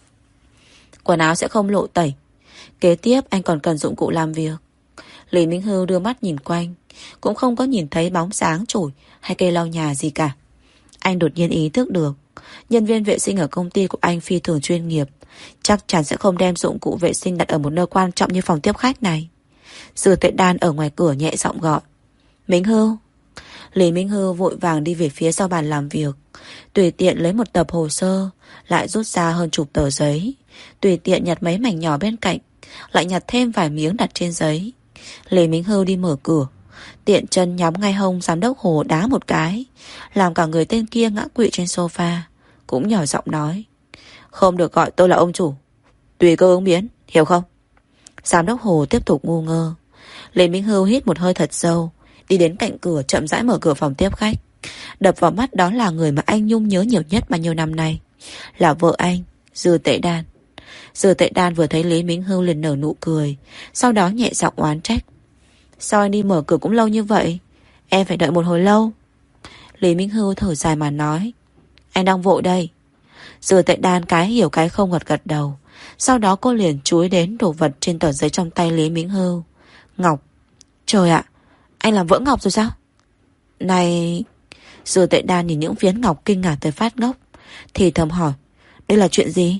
Quần áo sẽ không lộ tẩy. Kế tiếp anh còn cần dụng cụ làm việc. Lý Minh Hưu đưa mắt nhìn quanh, cũng không có nhìn thấy bóng dáng chổi hay cây lau nhà gì cả. Anh đột nhiên ý thức được nhân viên vệ sinh ở công ty của anh phi thường chuyên nghiệp, chắc chắn sẽ không đem dụng cụ vệ sinh đặt ở một nơi quan trọng như phòng tiếp khách này. Dư Tệ Đan ở ngoài cửa nhẹ giọng gọi Minh Hưu. Lý Minh Hưu vội vàng đi về phía sau bàn làm việc, tùy tiện lấy một tập hồ sơ, lại rút ra hơn chục tờ giấy, tùy tiện nhặt mấy mảnh nhỏ bên cạnh, lại nhặt thêm vài miếng đặt trên giấy. Lý Minh Hưu đi mở cửa, tiện chân nhắm ngay hông giám đốc Hồ đá một cái, làm cả người tên kia ngã quỵ trên sofa, cũng nhỏ giọng nói không được gọi tôi là ông chủ, tùy cơ ứng biến, hiểu không? Giám đốc Hồ tiếp tục ngu ngơ. Lý Minh Hưu hít một hơi thật sâu, đi đến cạnh cửa chậm rãi mở cửa phòng tiếp khách. Đập vào mắt đó là người mà anh nhung nhớ nhiều nhất bao nhiêu năm nay, là vợ anh, Dư Tệ Đan. Dư Tệ Đan vừa thấy Lý Minh Hưu liền nở nụ cười, sau đó nhẹ giọng oán trách. Sao anh đi mở cửa cũng lâu như vậy? Em phải đợi một hồi lâu. Lý Minh Hưu thở dài mà nói, anh đang vội đây. Dư Tệ Đan cái hiểu cái không gật gật đầu. Sau đó cô liền chúi đến đồ vật trên tờ giấy trong tay Lý Minh Hưu. Ngọc. Trời ạ, anh làm vỡ ngọc rồi sao? Này... Dư Tệ Đan nhìn những phiến ngọc kinh ngạc tới phát ngốc, thì thầm hỏi, đây là chuyện gì?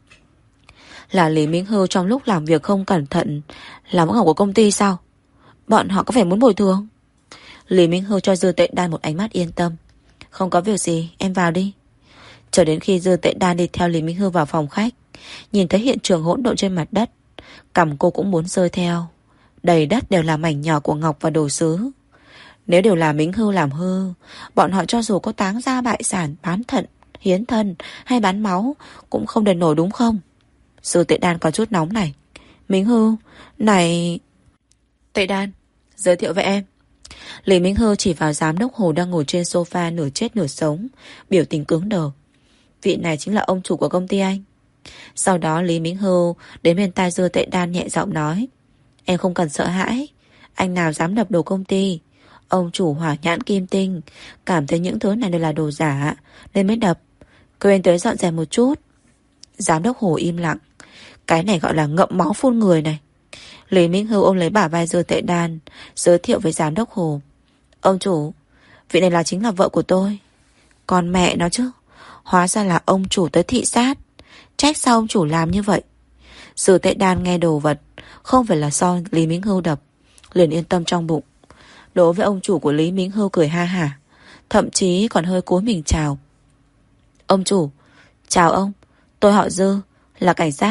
Là Lý Minh Hưu trong lúc làm việc không cẩn thận làm vỡ ngọc của công ty sao? Bọn họ có phải muốn bồi thường? Lý Minh Hưu cho Dư Tệ Đan một ánh mắt yên tâm. Không có việc gì, em vào đi. Chờ đến khi Dư Tệ Đan đi theo Lý Minh Hưu vào phòng khách, nhìn thấy hiện trường hỗn độn trên mặt đất, cằm cô cũng muốn rơi theo. Đầy đất đều là mảnh nhỏ của ngọc và đồ sứ. Nếu đều là Minh Hưu làm hư, bọn họ cho dù có táng gia bại sản, bán thận, hiến thân hay bán máu cũng không đền nổi đúng không? Dư Tệ Đan có chút nóng này. Minh Hưu, này... Tệ Đan, giới thiệu với em. Lý Minh Hưu chỉ vào giám đốc Hồ đang ngồi trên sofa nửa chết nửa sống, biểu tình cứng đờ. Vị này chính là ông chủ của công ty anh. Sau đó Lý Minh Hưu đến bên tai Dư Tệ Đan nhẹ giọng nói, em không cần sợ hãi, anh nào dám đập đồ công ty. Ông chủ hỏa nhãn kim tinh, cảm thấy những thứ này đều là đồ giả nên mới đập. Quên tới dọn dẹp một chút. Giám đốc Hồ im lặng. Cái này gọi là ngậm máu phun người này. Lý Minh Hưu ôm lấy bả vai Dư Tệ Đan, giới thiệu với giám đốc Hồ. Ông chủ, vị này chính là vợ của tôi. Còn mẹ nó chứ, hóa ra là ông chủ tới thị sát. Trách sao ông chủ làm như vậy. Dư Tệ Đan nghe đồ vật không phải là do Lý Minh Hưu đập, liền yên tâm trong bụng. Đối với ông chủ của Lý Minh Hưu cười ha hả, thậm chí còn hơi cúi mình chào. Ông chủ, chào ông, tôi họ Dư, là cảnh sát.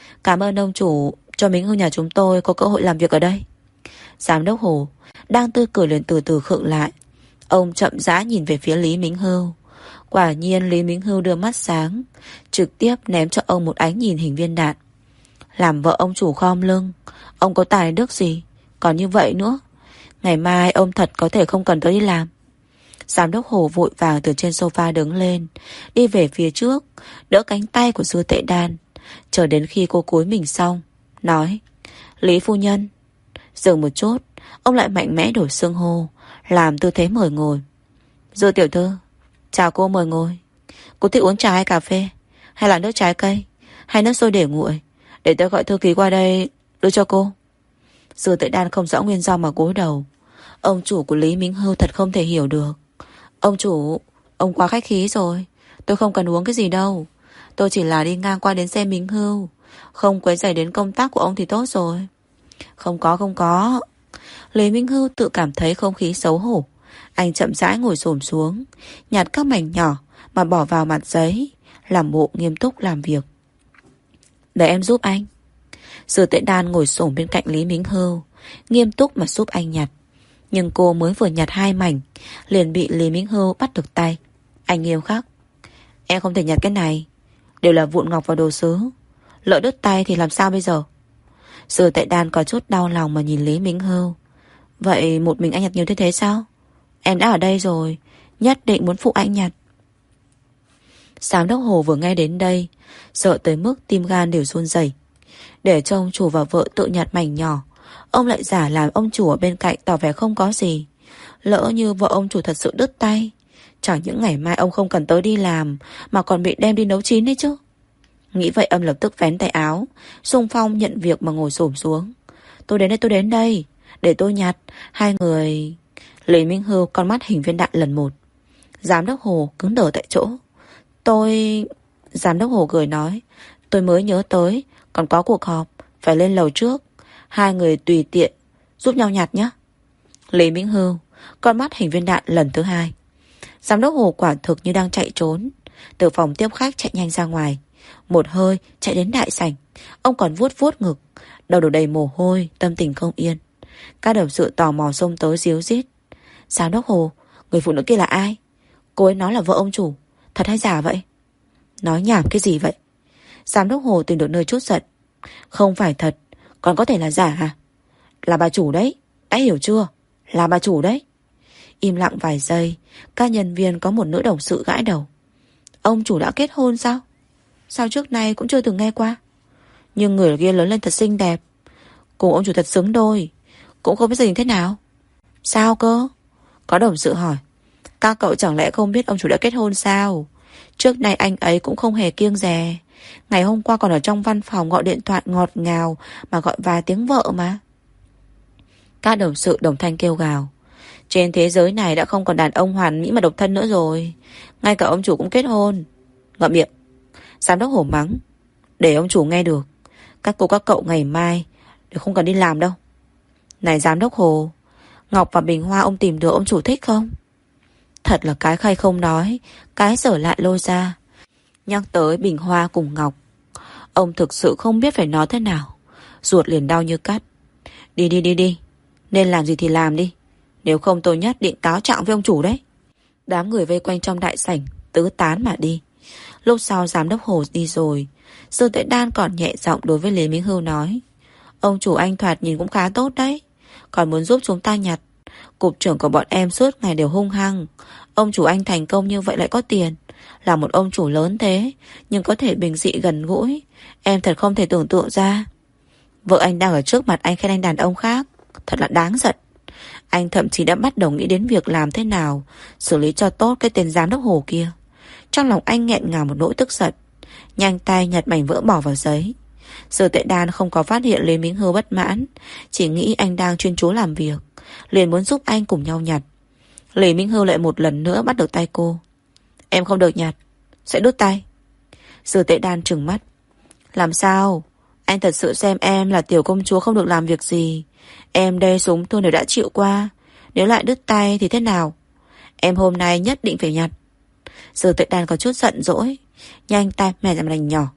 Cảm ơn ông chủ cho Mính Hưu nhà chúng tôi có cơ hội làm việc ở đây. Giám đốc Hồ đang tươi cười liền từ từ khựng lại. Ông chậm rãi nhìn về phía Lý Mính Hưu. Quả nhiên Lý Mính Hưu đưa mắt sáng, trực tiếp ném cho ông một ánh nhìn hình viên đạn. Làm vợ ông chủ khom lưng, ông có tài đức gì, còn như vậy nữa. Ngày mai ông thật có thể không cần tới đi làm. Giám đốc Hồ vội vàng từ trên sofa đứng lên, đi về phía trước, đỡ cánh tay của Dư Tệ Đan. Chờ đến khi cô cúi mình xong, nói: Lý phu nhân. Dừng một chút, ông lại mạnh mẽ đổi xưng hô, làm tư thế mời ngồi. Dư tiểu thư, chào cô, mời ngồi. Cô thích uống trà hay cà phê, hay là nước trái cây, hay nước sôi để nguội? Để tôi gọi thư ký qua đây đưa cho cô. Dư Tệ Đan không rõ nguyên do mà cúi đầu. Ông chủ của Lý Mính Hưu thật không thể hiểu được. Ông chủ, ông quá khách khí rồi. Tôi không cần uống cái gì đâu. Tôi chỉ là đi ngang qua đến xem Mính Hưu, không quấy rầy đến công tác của ông thì tốt rồi. Không có. Lý Minh Hưu tự cảm thấy không khí xấu hổ. Anh chậm rãi ngồi xổm xuống, nhặt các mảnh nhỏ mà bỏ vào mặt giấy, làm bộ nghiêm túc làm việc. Để em giúp anh. Dư Tệ Đan ngồi xổm bên cạnh Lý Minh Hưu, nghiêm túc mà giúp anh nhặt. Nhưng cô mới vừa nhặt 2 mảnh, liền bị Lý Minh Hưu bắt được tay. Anh nghiêm khắc: Em không thể nhặt cái này, đều là vụn ngọc và đồ sứ. Lỡ đứt tay thì làm sao bây giờ? Dư Tệ Đan có chút đau lòng mà nhìn Lý Minh Hưu. Vậy một mình anh nhặt nhiều thế sao? Em đã ở đây rồi, nhất định muốn phụ anh nhặt. Giám đốc Hồ vừa nghe đến đây, sợ tới mức tim gan đều run rẩy. Để cho ông chủ và vợ tự nhặt mảnh nhỏ, ông lại giả làm ông chủ ở bên cạnh tỏ vẻ không có gì. Lỡ như vợ ông chủ thật sự đứt tay, chẳng những ngày mai ông không cần tới đi làm, mà còn bị đem đi nấu chín đấy chứ. Nghĩ vậy ông lập tức vén tay áo, xung phong nhận việc mà ngồi xổm xuống. Tôi đến đây, để tôi nhặt. Hai người... Lý Minh Hưu con mắt hình viên đạn lần một. Giám đốc Hồ cứng đờ tại chỗ. Giám đốc Hồ cười nói: Tôi mới nhớ tới, còn có cuộc họp, phải lên lầu trước. Hai người tùy tiện giúp nhau nhặt nhé. Lý Minh Hưu con mắt hình viên đạn lần thứ 2. Giám đốc Hồ quả thực như đang chạy trốn, từ phòng tiếp khách chạy nhanh ra ngoài, một hơi chạy đến đại sảnh. Ông còn vuốt vuốt ngực, đầu đổ đầy mồ hôi, tâm tình không yên. Các đồng sự tò mò xông tới díu dít: Giám đốc Hồ, người phụ nữ kia là ai? Cô ấy nói là vợ ông chủ, thật hay giả vậy? Nói nhảm cái gì vậy? Giám đốc Hồ tìm được nơi trút giận. Không phải thật, còn có thể là giả à? Là bà chủ đấy, đã hiểu chưa? Là bà chủ đấy. Im lặng vài giây, các nhân viên có một nữ đồng sự gãi đầu. Ông chủ đã kết hôn sao? Sao trước nay cũng chưa từng nghe qua? Nhưng người kia lớn lên thật xinh đẹp, cùng ông chủ thật xứng đôi. Cũng không biết gia đình thế nào. Sao cơ? Có đồng sự hỏi. Các cậu chẳng lẽ không biết ông chủ đã kết hôn sao? Trước nay anh ấy cũng không hề kiêng dè. Ngày hôm qua còn ở trong văn phòng gọi điện thoại ngọt ngào mà gọi vài tiếng vợ mà. Các đồng sự đồng thanh kêu gào. Trên thế giới này đã không còn đàn ông hoàn mỹ mà độc thân nữa rồi. Ngay cả ông chủ cũng kết hôn. Ngậm miệng. Giám đốc Hổ mắng. Để ông chủ nghe được, các cô các cậu ngày mai đều không cần đi làm đâu. Này giám đốc Hồ, Ngọc và bình hoa ông tìm được ông chủ thích không? Thật là cái khay không nói, cái dở lại lôi ra. Nhắc tới bình hoa cùng Ngọc, ông thực sự không biết phải nói thế nào. Ruột liền đau như cắt. Đi, nên làm gì thì làm đi, nếu không tôi nhất định cáo trạng với ông chủ đấy. Đám người vây quanh trong đại sảnh tứ tán mà đi. Lúc sau giám đốc Hồ đi rồi, Dư Tệ Đan còn nhẹ giọng đối với Lý Minh Hưu nói: Ông chủ anh thoạt nhìn cũng khá tốt đấy, còn muốn giúp chúng ta nhặt. Cục trưởng của bọn em suốt ngày đều hung hăng. Ông chủ anh thành công như vậy lại có tiền, là một ông chủ lớn thế, nhưng có thể bình dị gần gũi. Em thật không thể tưởng tượng ra. Vợ anh đang ở trước mặt anh khen anh đàn ông khác, thật là đáng giận. Anh thậm chí đã bắt đầu nghĩ đến việc làm thế nào xử lý cho tốt cái tên giám đốc Hồ kia. Trong lòng anh nghẹn ngào một nỗi tức giận, nhanh tay nhặt mảnh vỡ bỏ vào giấy. Dư Tệ Đan không có phát hiện Lý Minh Hưu bất mãn, chỉ nghĩ anh đang chuyên chú làm việc, liền muốn giúp anh cùng nhau nhặt. Lý Minh Hưu lại một lần nữa bắt được tay cô. Em không được nhặt, sẽ đứt tay. Dư Tệ Đan trừng mắt. Làm sao? Anh thật sự xem em là tiểu công chúa không được làm việc gì. Em đe súng thương đều đã chịu qua, nếu lại đứt tay thì thế nào? Em hôm nay nhất định phải nhặt. Dư Tệ Đan có chút giận dỗi, nhanh tay mẹ làm lành nhỏ.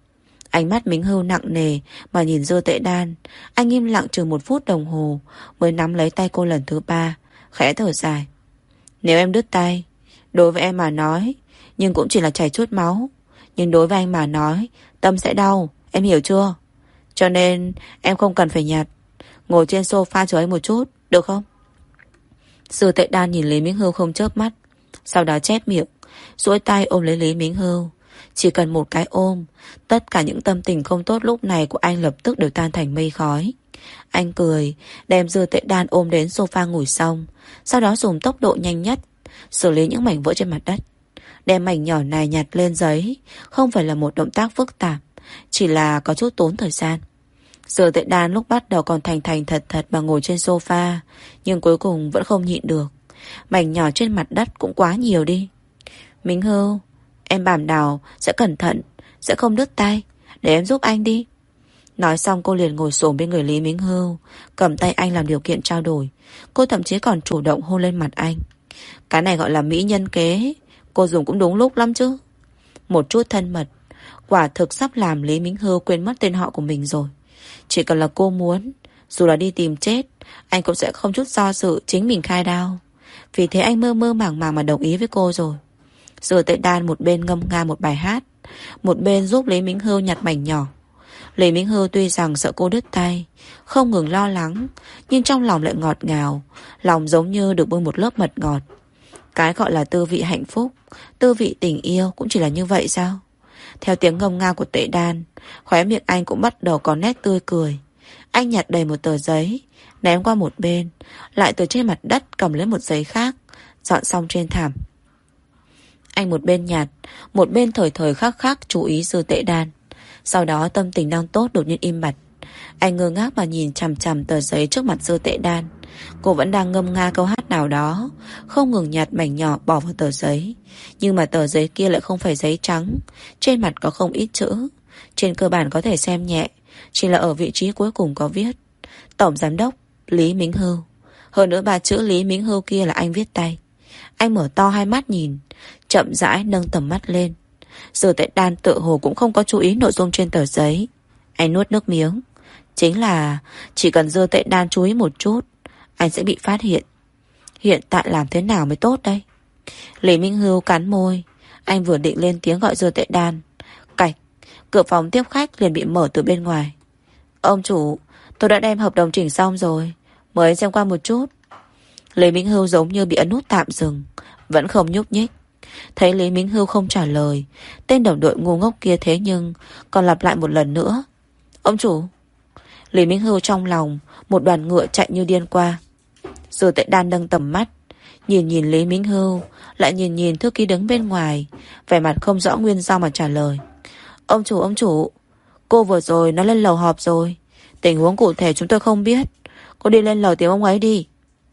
Ánh mắt Mính Hưu nặng nề mà nhìn Dư Tệ Đan. Anh im lặng chừng 1 phút đồng hồ mới nắm lấy tay cô lần thứ 3, khẽ thở dài. Nếu em đứt tay, đối với em mà nói, nhưng cũng chỉ là chảy chút máu. Nhưng đối với anh mà nói, tâm sẽ đau, em hiểu chưa? Cho nên em không cần phải nhặt. Ngồi trên sofa chờ anh một chút, được không? Dư Tệ Đan nhìn Lý Mính Hưu không chớp mắt, sau đó chép miệng, duỗi tay ôm lấy Lý Mính Hưu. Chỉ cần một cái ôm, tất cả những tâm tình không tốt lúc này của anh lập tức đều tan thành mây khói. Anh cười, đem Dư Tệ Đan ôm đến sofa ngồi xong, sau đó dùng tốc độ nhanh nhất xử lý những mảnh vỡ trên mặt đất. Đem mảnh nhỏ này nhặt lên giấy không phải là một động tác phức tạp, chỉ là có chút tốn thời gian. Dư Tệ Đan lúc bắt đầu còn thành thành thật thật mà ngồi trên sofa, nhưng cuối cùng vẫn không nhịn được. Mảnh nhỏ trên mặt đất cũng quá nhiều đi. Mính Hưu, em bảo đảm sẽ cẩn thận, sẽ không đứt tay, để em giúp anh đi. Nói xong cô liền ngồi xổm bên người Lý Mính Hưu, cầm tay anh làm điều kiện trao đổi. Cô thậm chí còn chủ động hôn lên mặt anh. Cái này gọi là mỹ nhân kế, cô dùng cũng đúng lúc lắm chứ. Một chút thân mật, quả thực sắp làm Lý Mính Hưu quên mất tên họ của mình rồi. Chỉ cần là cô muốn, dù là đi tìm chết, anh cũng sẽ không chút do dự chính mình khai đao. Vì thế anh mơ mơ màng màng mà đồng ý với cô rồi. Dư Tệ Đan một bên ngâm nga một bài hát, một bên giúp Lý Mính Hưu nhặt mảnh nhỏ. Lý Mính Hưu tuy rằng sợ cô đứt tay, không ngừng lo lắng, nhưng trong lòng lại ngọt ngào, lòng giống như được bôi một lớp mật ngọt. Cái gọi là tư vị hạnh phúc, tư vị tình yêu cũng chỉ là như vậy sao? Theo tiếng ngâm nga của Tệ Đan, khóe miệng anh cũng bắt đầu có nét tươi cười. Anh nhặt đầy một tờ giấy, ném qua một bên, lại từ trên mặt đất cầm lấy một giấy khác, dọn xong trên thảm. Anh một bên nhặt, một bên thời thời khắc khắc chú ý Dư Tệ Đan. Sau đó tâm tình đang tốt đột nhiên im bặt. Anh ngơ ngác mà nhìn chằm chằm tờ giấy trước mặt Dư Tệ Đan. Cô vẫn đang ngâm nga câu hát nào đó, không ngừng nhặt mảnh nhỏ bỏ vào tờ giấy. Nhưng mà tờ giấy kia lại không phải giấy trắng, trên mặt có không ít chữ. Trên cơ bản có thể xem nhẹ, chỉ là ở vị trí cuối cùng có viết Tổng Giám đốc Lý Mính Hưu. Hơn nữa 3 chữ Lý Mính Hưu kia là anh viết tay. Anh mở to hai mắt nhìn, chậm rãi nâng tầm mắt lên. Dư Tệ Đan tự hồ cũng không có chú ý nội dung trên tờ giấy. Anh nuốt nước miếng. Chính là chỉ cần Dư Tệ Đan chú ý một chút, anh sẽ bị phát hiện. Hiện tại làm thế nào mới tốt đây? Lý Minh Hưu cắn môi. Anh vừa định lên tiếng gọi Dư Tệ Đan, cạch, cửa phòng tiếp khách liền bị mở từ bên ngoài. Ông chủ, tôi đã đem hợp đồng chỉnh xong rồi, mời anh xem qua một chút. Lý Minh Hưu giống như bị ấn nút tạm dừng, vẫn không nhúc nhích. Thấy Lý Minh Hưu không trả lời, tên đồng đội ngu ngốc kia thế nhưng còn lặp lại một lần nữa. Ông chủ. Lý Minh Hưu trong lòng một đoàn ngựa chạy như điên qua. Dư Tệ Đan nâng tầm mắt, nhìn nhìn Lý Minh Hưu, lại nhìn nhìn thư ký đứng bên ngoài, vẻ mặt không rõ nguyên do mà trả lời. Ông chủ, cô vừa rồi nó lên lầu họp rồi, tình huống cụ thể chúng tôi không biết, cô đi lên lầu tìm ông ấy đi.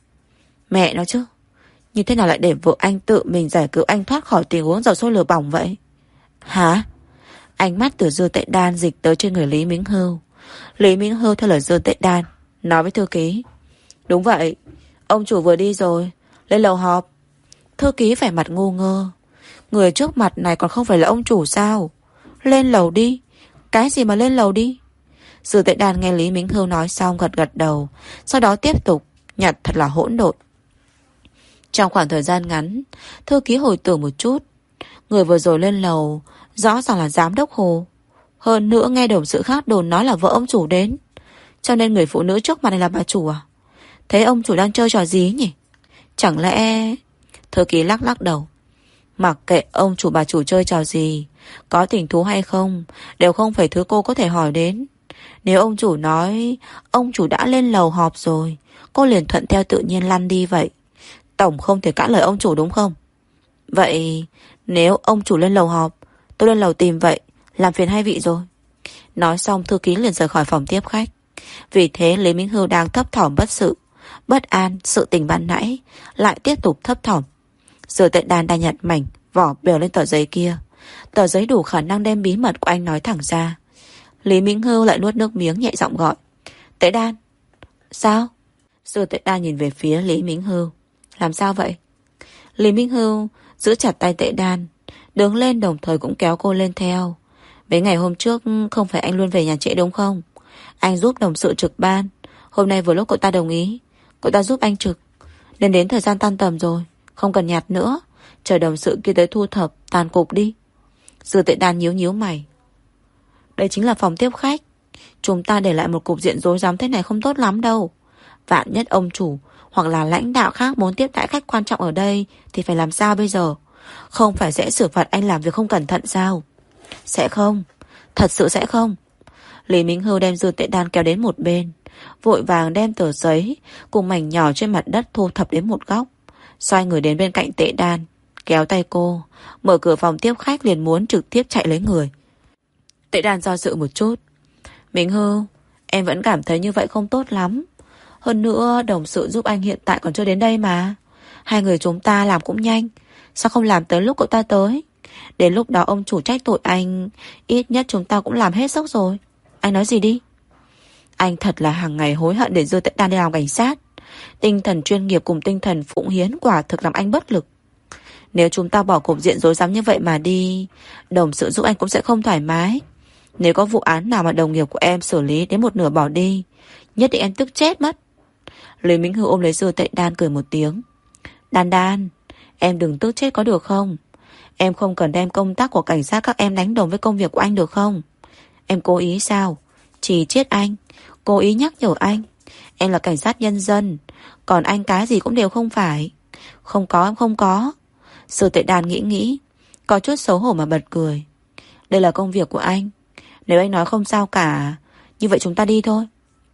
Mẹ nó chứ, như thế nào lại để vợ anh tự mình giải cứu anh thoát khỏi tình huống dầu sôi lửa bỏng vậy? Hả? Ánh mắt từ Dư Tệ Đan dịch tới trên người Lý Minh Hưu. Lý Minh Hưu theo lời Dư Tệ Đan nói với thư ký. Đúng vậy, ông chủ vừa đi rồi, lên lầu họp. Thư ký vẻ mặt ngu ngơ. Người trước mặt này còn không phải là ông chủ sao? Lên lầu đi. Cái gì mà lên lầu đi? Dư Tệ Đan nghe Lý Minh Hưu nói xong gật gật đầu, sau đó tiếp tục nhặt thật là hỗn độn. Trong khoảng thời gian ngắn, thư ký hồi tưởng một chút. Người vừa rồi lên lầu rõ ràng là giám đốc Hồ. Hơn nữa nghe đồng sự khác đồn nói là vợ ông chủ đến. Cho nên người phụ nữ trước mặt này là bà chủ à? Thế ông chủ đang chơi trò gì nhỉ? Chẳng lẽ... Thư ký lắc lắc đầu. Mặc kệ ông chủ bà chủ chơi trò gì, có tình thú hay không, đều không phải thứ cô có thể hỏi đến. Nếu ông chủ nói ông chủ đã lên lầu họp rồi, cô liền thuận theo tự nhiên lăn đi vậy. Tổng không thể cãi lời ông chủ đúng không? Vậy nếu ông chủ lên lầu họp, tôi lên lầu tìm vậy, làm phiền hai vị rồi. Nói xong thư ký liền rời khỏi phòng tiếp khách. Vì thế Lý Minh Hưu đang thấp thỏm bất an sự tình ban nãy lại tiếp tục thấp thỏm. Dư Tệ Đan đang nhặt mảnh vỏ bèo lên tờ giấy kia. Tờ giấy đủ khả năng đem bí mật của anh nói thẳng ra. Lý Minh Hưu lại nuốt nước miếng nhẹ giọng gọi. Tệ Đan. Sao? Dư Tệ Đan nhìn về phía Lý Minh Hưu. Làm sao vậy? Lý Minh Hưu giữ chặt tay Tệ Đan, đứng lên đồng thời cũng kéo cô lên theo. Mấy ngày hôm trước không phải anh luôn về nhà trễ đúng không? Anh giúp đồng sự trực ban. Hôm nay vừa lúc cậu ta đồng ý, cậu ta giúp anh trực. Nên đến thời gian tan tầm rồi, không cần nhặt nữa. Chờ đồng sự kia tới thu thập, tàn cục đi. Dư Tệ Đan nhíu nhíu mày. Đây chính là phòng tiếp khách. Chúng ta để lại một cục diện rối rắm thế này không tốt lắm đâu. Vạn nhất ông chủ hoặc là lãnh đạo khác muốn tiếp đãi khách quan trọng ở đây thì phải làm sao bây giờ? Không phải sẽ xử phạt anh làm việc không cẩn thận sao? Sẽ không, thật sự sẽ không. Lý Minh Hưu đem Dư Tệ Đan kéo đến một bên, vội vàng đem tờ giấy cùng mảnh nhỏ trên mặt đất thu thập đến một góc. Xoay người đến bên cạnh Tệ Đan, kéo tay cô, mở cửa phòng tiếp khách liền muốn trực tiếp chạy lấy người. Tệ Đan do dự một chút. Minh Hưu, em vẫn cảm thấy như vậy không tốt lắm. Hơn nữa đồng sự giúp anh hiện tại còn chưa đến đây mà. Hai người chúng ta làm cũng nhanh, sao không làm tới lúc cậu ta tới? Đến lúc đó ông chủ trách tội anh, ít nhất chúng ta cũng làm hết sức rồi. Anh nói gì đi? Anh thật là hàng ngày hối hận để Dư Tệ Đan đi làm cảnh sát. Tinh thần chuyên nghiệp cùng tinh thần phụng hiến quả thực làm anh bất lực. Nếu chúng ta bỏ cục diện rối rắm như vậy mà đi, đồng sự giúp anh cũng sẽ không thoải mái. Nếu có vụ án nào mà đồng nghiệp của em xử lý đến một nửa bỏ đi, nhất định em tức chết mất. Lý Minh Hưu ôm lấy Dư Tệ Đan cười một tiếng. Đan Đan, em đừng tức chết có được không? Em không cần đem công tác của cảnh sát các em đánh đồng với công việc của anh được không? Em cố ý sao? Chỉ chết anh, cố ý nhắc nhở anh. Em là cảnh sát nhân dân, còn anh cái gì cũng đều không phải. Không có em không có. Dư Tệ Đan nghĩ, có chút xấu hổ mà bật cười. Đây là công việc của anh. Nếu anh nói không sao cả, như vậy chúng ta đi thôi.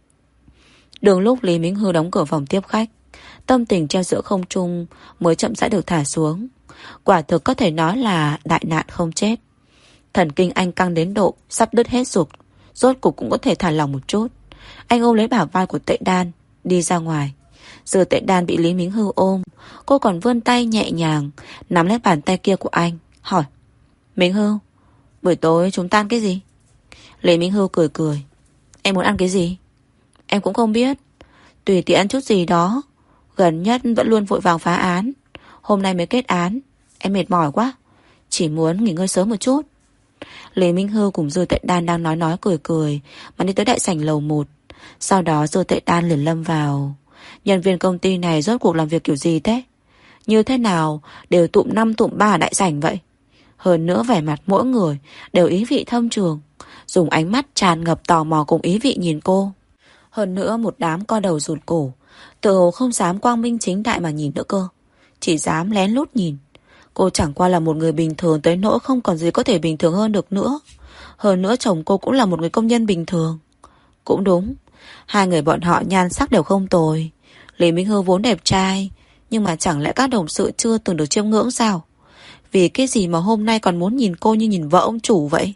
Đường lúc Lý Minh Hưu đóng cửa phòng tiếp khách, tâm tình treo giữa không trung mới chậm rãi được thả xuống. Quả thực có thể nói là đại nạn không chết. Thần kinh anh căng đến độ sắp đứt hết ruột, rốt cục cũng có thể thả lỏng một chút. Anh ôm lấy bả vai của Tệ Đan, đi ra ngoài. Giờ Tệ Đan bị Lý Minh Hưu ôm, cô còn vươn tay nhẹ nhàng nắm lấy bàn tay kia của anh, hỏi: Minh Hưu, buổi tối chúng ta ăn cái gì? Lý Minh Hưu cười. Em muốn ăn cái gì? Em cũng không biết, tùy tiện ăn chút gì đó. Gần nhất vẫn luôn vội vàng phá án, hôm nay mới kết án. Em mệt mỏi quá, chỉ muốn nghỉ ngơi sớm một chút. Lý Minh Hưu cùng Dư Tệ Đan đang nói cười mà đi tới đại sảnh lầu 1. Sau đó Dư Tệ Đan liền lâm vào. Nhân viên công ty này rốt cuộc làm việc kiểu gì thế? Như thế nào đều tụm 5 tụm 3 ở đại sảnh vậy? Hơn nữa vẻ mặt mỗi người đều ý vị thâm trường, dùng ánh mắt tràn ngập tò mò cùng ý vị nhìn cô. Hơn nữa một đám co đầu rụt cổ, tự hồ không dám quang minh chính đại mà nhìn nữa cơ, chỉ dám lén lút nhìn. Cô chẳng qua là một người bình thường tới nỗi không còn gì có thể bình thường hơn được nữa. Hơn nữa chồng cô cũng là một người công nhân bình thường. Cũng đúng, hai người bọn họ nhan sắc đều không tồi. Lý Minh Hưu vốn đẹp trai, nhưng mà chẳng lẽ các đồng sự chưa từng được chiêm ngưỡng sao? Vì cái gì mà hôm nay còn muốn nhìn cô như nhìn vợ ông chủ vậy?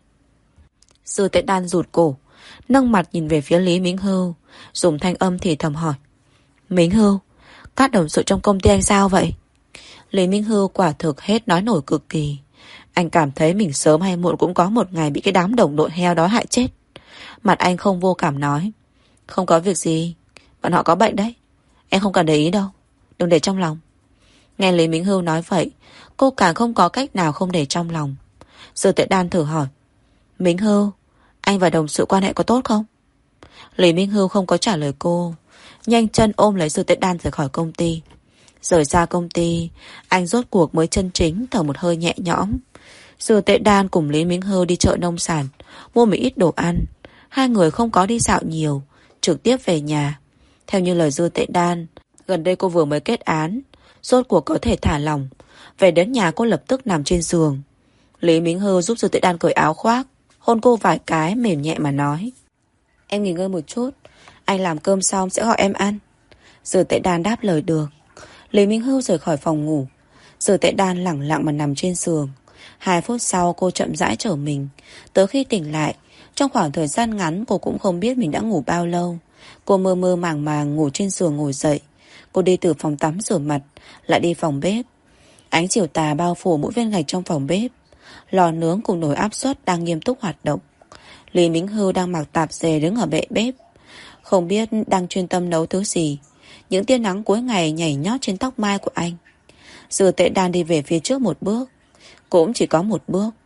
Dư Tệ Đan rụt cổ, nâng mặt nhìn về phía Lý Minh Hưu, dùng thanh âm thì thầm hỏi: Minh Hưu, các đồng sự trong công ty anh sao vậy? Lý Minh Hưu quả thực hết nói nổi cực kỳ. Anh cảm thấy mình sớm hay muộn cũng có một ngày bị cái đám đồng đội heo đó hại chết. Mặt anh không vô cảm nói: Không có việc gì, bọn họ có bệnh đấy, em không cần để ý đâu, đừng để trong lòng. Nghe Lý Minh Hưu nói vậy, cô càng không có cách nào không để trong lòng. Dư Tệ Đan thử hỏi: Minh Hưu, anh và đồng sự quan hệ có tốt không? Lý Minh Hưu không có trả lời cô, nhanh chân ôm lấy Dư Tệ Đan rời khỏi công ty. Rời xa công ty, anh rốt cuộc mới chân chính thở một hơi nhẹ nhõm. Dư Tệ Đan cùng Lý Minh Hưu đi chợ nông sản, mua một ít đồ ăn. Hai người không có đi dạo nhiều, trực tiếp về nhà. Theo như lời Dư Tệ Đan, gần đây cô vừa mới kết án, rốt cuộc có thể thả lỏng. Về đến nhà cô lập tức nằm trên giường. Lý Minh Hưu giúp Dư Tệ Đan cởi áo khoác, hôn cô vài cái mềm nhẹ mà nói: Em nghỉ ngơi một chút, anh làm cơm xong sẽ gọi em ăn. Dư Tệ Đan đáp lời được. Lý Minh Hưu rời khỏi phòng ngủ. Dư Tệ Đan lẳng lặng mà nằm trên giường. 2 phút sau cô chậm rãi trở mình. Tới khi tỉnh lại, trong khoảng thời gian ngắn cô cũng không biết mình đã ngủ bao lâu. Cô mơ mơ màng màng ngủ trên giường ngồi dậy. Cô đi từ phòng tắm rửa mặt, lại đi phòng bếp. Ánh chiều tà bao phủ mỗi viên gạch trong phòng bếp. Lò nướng cùng nồi áp suất đang nghiêm túc hoạt động. Lý Minh Hưu đang mặc tạp dề đứng ở bệ bếp, không biết đang chuyên tâm nấu thứ gì. Những tia nắng cuối ngày nhảy nhót trên tóc mai của anh. Dư Tệ Đan đi về phía trước một bước, cũng chỉ có một bước.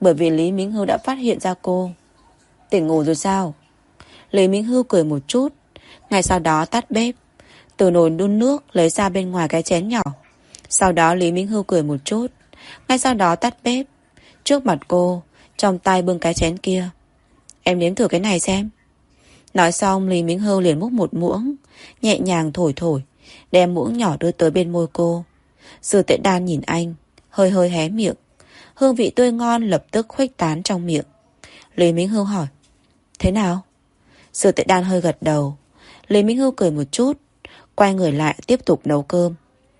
Bởi vì Lý Minh Hưu đã phát hiện ra cô. Tỉnh ngủ rồi sao? Lý Minh Hưu cười một chút. Ngay sau đó tắt bếp, từ nồi đun nước lấy ra bên ngoài cái chén nhỏ. Sau đó Lý Minh Hưu cười một chút. Ngay sau đó tắt bếp, trước mặt cô, trong tay bưng cái chén kia. Em nếm thử cái này xem. Nói xong Lý Minh Hưu liền múc một muỗng, nhẹ nhàng thổi thổi, đem muỗng nhỏ đưa tới bên môi cô. Dư Tệ Đan nhìn anh, hơi hơi hé miệng. Hương vị tươi ngon lập tức khuếch tán trong miệng. Lý Minh Hưu hỏi, thế nào? Dư Tệ Đan hơi gật đầu. Lý Minh Hưu cười một chút, quay người lại tiếp tục nấu cơm.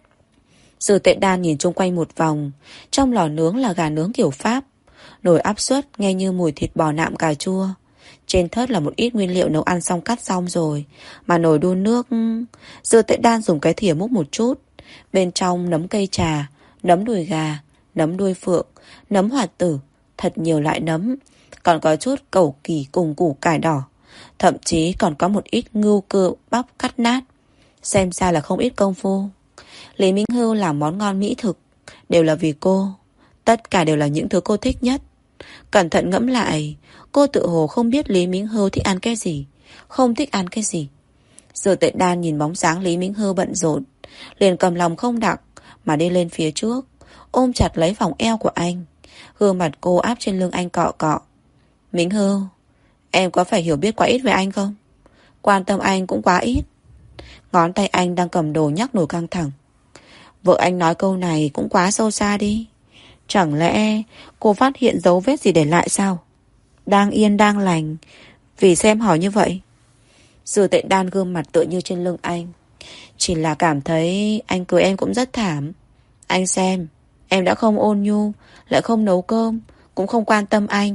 Dư Tệ Đan nhìn chung quanh một vòng. Trong lò nướng là gà nướng kiểu Pháp, nồi áp suất nghe như mùi thịt bò nạm cà chua. Trên thớt là một ít nguyên liệu nấu ăn xong cắt xong rồi. Mà nồi đun nước, Dư Tệ Đan dùng cái thìa múc một chút. Bên trong nấm cây trà, nấm đùi gà, nấm đuôi phượng, nấm hoạt tử, thật nhiều loại nấm. Còn có chút cẩu kỳ cùng củ cải đỏ. Thậm chí còn có một ít ngưu cơ bắp cắt nát. Xem ra là không ít công phu. Lý Minh Hưu làm món ngon mỹ thực đều là vì cô. Tất cả đều là những thứ cô thích nhất. Cẩn thận ngẫm lại, cô tự hồ không biết Lý Minh Hưu thích ăn cái gì, không thích ăn cái gì. Dư Tệ Đan nhìn bóng dáng Lý Minh Hưu bận rộn, liền cầm lòng không đặng mà đi lên phía trước, ôm chặt lấy vòng eo của anh. Gương mặt cô áp trên lưng anh cọ cọ. Minh Hưu, em có phải hiểu biết quá ít về anh không? Quan tâm anh cũng quá ít. Ngón tay anh đang cầm đồ nhắc nổi căng thẳng. Vợ anh nói câu này cũng quá sâu xa đi. Chẳng lẽ cô phát hiện dấu vết gì để lại sao? Đang yên đang lành, vì xem hỏi như vậy. Dư Tệ Đan gương mặt tựa như trên lưng anh. Chỉ là cảm thấy anh cười em cũng rất thảm. Anh xem, em đã không ôn nhu, lại không nấu cơm, cũng không quan tâm anh.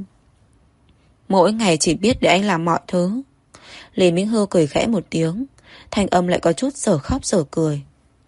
Mỗi ngày chỉ biết để anh làm mọi thứ. Lý Minh Hưu cười khẽ một tiếng, thanh âm lại có chút sở khóc sở cười.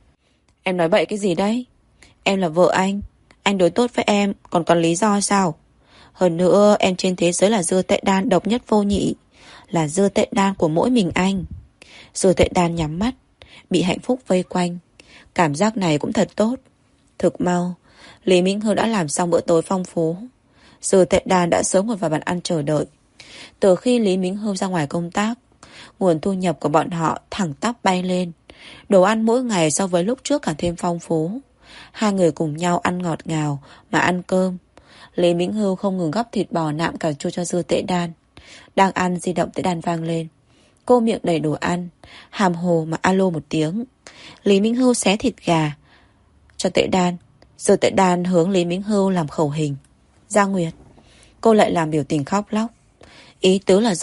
Em nói bậy cái gì đấy? Em là vợ anh đối tốt với em còn có lý do sao? Hơn nữa em trên thế giới là Dư Tệ Đan độc nhất vô nhị, là Dư Tệ Đan của mỗi mình anh. Dư Tệ Đan nhắm mắt, bị hạnh phúc vây quanh. Cảm giác này cũng thật tốt. Thực mau, Lý Minh Hưu đã làm xong bữa tối phong phú. Dư Tệ Đan đã sớm ngồi vào bàn ăn chờ đợi. Từ khi Lý Minh Hưu ra ngoài công tác, nguồn thu nhập của bọn họ thẳng tắp bay lên. Đồ ăn mỗi ngày so với lúc trước càng thêm phong phú. Hai người cùng nhau ăn ngọt ngào mà ăn cơm. Lý Minh Hưu không ngừng gắp thịt bò nạm cà chua cho Dư Tệ Đan. Đang ăn, di động Tệ Đan vang lên. Cô miệng đầy đồ ăn, hàm hồ mà alo một tiếng. Lý Minh Hưu xé thịt gà cho Tệ Đan. Dư Tệ Đan hướng Lý Minh Hưu làm khẩu hình. Gia Nguyệt. Cô lại làm biểu tình khóc lóc. Ý tứ là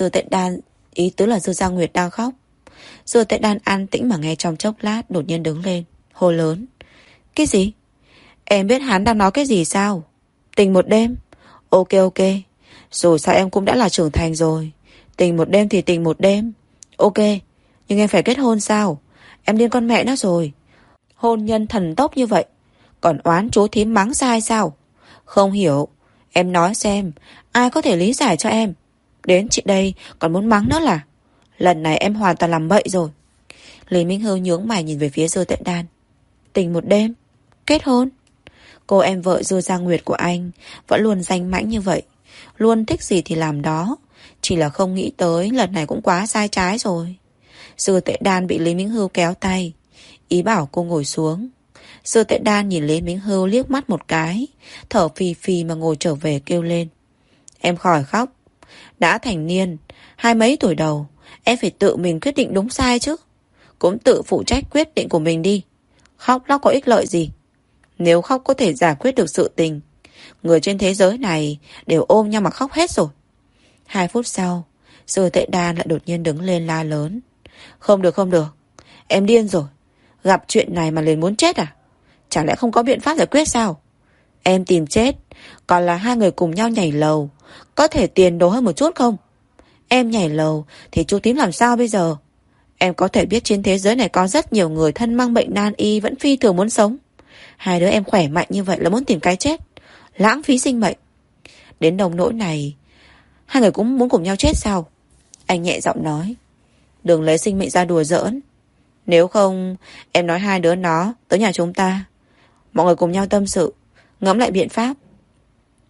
Dư Gia Nguyệt đang khóc. Dư Tệ Đan an tĩnh mà nghe trong chốc lát, đột nhiên đứng lên, hô lớn. Cái gì? Em biết hắn đang nói cái gì sao? Tình một đêm. Ok. Dù sao em cũng đã là trưởng thành rồi. Tình một đêm thì tình một đêm. Ok, nhưng em phải kết hôn sao? Em điên con mẹ nó rồi. Hôn nhân thần tốc như vậy, còn oán chú thím mắng sai sao? Không hiểu. Em nói xem, ai có thể lý giải cho em? Đến chị đây còn muốn mắng nữa là? Lần này em hoàn toàn làm bậy rồi. Lý Minh Hưu nhướng mày nhìn về phía Dư Tệ Đan. Tình một đêm? Kết hôn? Cô em vợ Dư Gia Nguyệt của anh vẫn luôn danh mãnh như vậy, luôn thích gì thì làm đó. Chỉ là không nghĩ tới lần này cũng quá sai trái rồi. Dư Tệ Đan bị Lý Minh Hưu kéo tay, ý bảo cô ngồi xuống. Dư Tệ Đan nhìn Lý Minh Hưu liếc mắt một cái, thở phì phì mà ngồi trở về kêu lên. Em khỏi khóc. Đã thành niên, 20 mấy tuổi đầu, em phải tự mình quyết định đúng sai chứ. Cũng tự phụ trách quyết định của mình đi. Khóc lóc có ích lợi gì? Nếu khóc có thể giải quyết được sự tình, người trên thế giới này đều ôm nhau mà khóc hết rồi. 2 phút sau, Dư Tệ Đan lại đột nhiên đứng lên la lớn. Không được. Em điên rồi. Gặp chuyện này mà liền muốn chết à? Chẳng lẽ không có biện pháp giải quyết sao? Em tìm chết, còn là hai người cùng nhau nhảy lầu, có thể tiền đồ hơn một chút không? Em nhảy lầu thì chú tím làm sao bây giờ? Em có thể biết trên thế giới này có rất nhiều người thân mang bệnh nan y vẫn phi thường muốn sống. Hai đứa em khỏe mạnh như vậy là muốn tìm cái chết, lãng phí sinh mệnh. Đến nông nỗi này, hai người cũng muốn cùng nhau chết sao? Anh nhẹ giọng nói. Đừng lấy sinh mệnh ra đùa giỡn. Nếu không, em nói hai đứa nó tới nhà chúng ta, mọi người cùng nhau tâm sự, ngẫm lại biện pháp.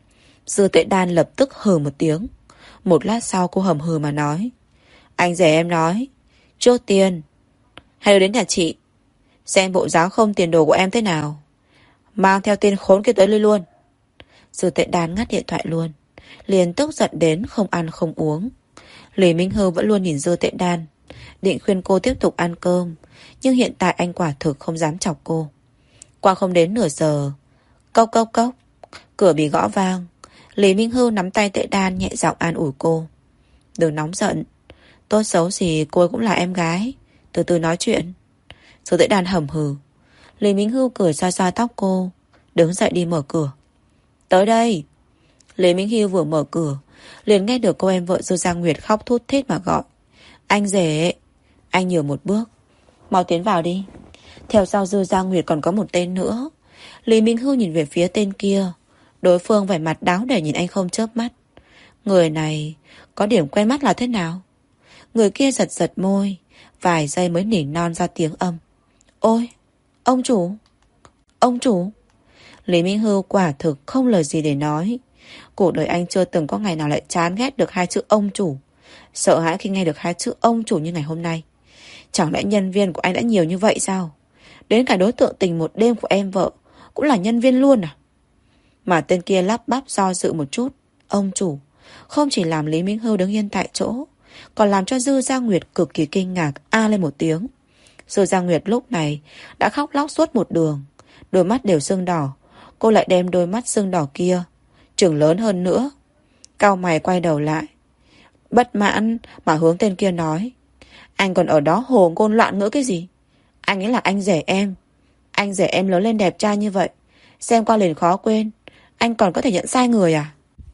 Dư Tuệ Đan lập tức hừ một tiếng. Một lát sau cô hầm hừ mà nói: Anh rể em nói, trước tiên hãy đưa đến nhà chị, xem bộ dáng không tiền đồ của em thế nào. Mang theo tên khốn kia tới luôn. Dư Tuệ Đan ngắt điện thoại luôn, liền tức giận đến không ăn không uống. Lý Minh Hưu vẫn luôn nhìn Dư Tuệ Đan, định khuyên cô tiếp tục ăn cơm, nhưng hiện tại anh quả thực không dám chọc cô. Qua không đến nửa giờ, cốc cốc cốc, cửa bị gõ vang. Lý Minh Hưu nắm tay Tuệ Đan nhẹ giọng an ủi cô: Đừng nóng giận, tốt xấu gì cô ấy cũng là em gái, từ từ nói chuyện. Dư Tuệ Đan hầm hừ. Lý Minh Hưu cười xoa xoa tóc cô, đứng dậy đi mở cửa. Tới đây. Lý Minh Hưu vừa mở cửa, liền nghe được cô em vợ Dư Giang Nguyệt khóc thút thít mà gọi: Anh rể. Anh nhường một bước: Mau tiến vào đi. Theo sau Dư Giang Nguyệt còn có một tên nữa. Lý Minh Hưu nhìn về phía tên kia. Đối phương vẻ mặt đáo để nhìn anh không chớp mắt. Người này có điểm quen mắt là thế nào? Người kia giật giật môi, vài giây mới nỉ non ra tiếng âm: Ôi, ông chủ. Ông chủ. Lý Minh Hưu quả thực không lời gì để nói. Cuộc đời anh chưa từng có ngày nào lại chán ghét được hai chữ ông chủ, sợ hãi khi nghe được hai chữ ông chủ như ngày hôm nay. Chẳng lẽ nhân viên của anh đã nhiều như vậy sao? Đến cả đối tượng tình một đêm của em vợ cũng là nhân viên luôn à? Mà tên kia lắp bắp do dự một chút. Ông chủ không chỉ làm Lý Minh Hưu đứng yên tại chỗ, còn làm cho Dư Giang Nguyệt cực kỳ kinh ngạc a lên một tiếng. Dư Giang Nguyệt lúc này đã khóc lóc suốt một đường, đôi mắt đều sưng đỏ. Cô lại đem đôi mắt sưng đỏ kia trừng lớn hơn nữa, cau mày quay đầu lại, bất mãn mà hướng tên kia nói: Anh còn ở đó hồ ngôn loạn ngữ cái gì? Anh ấy là anh rể em. Anh rể em lớn lên đẹp trai như vậy, xem qua liền khó quên. Anh còn có thể nhận sai người à?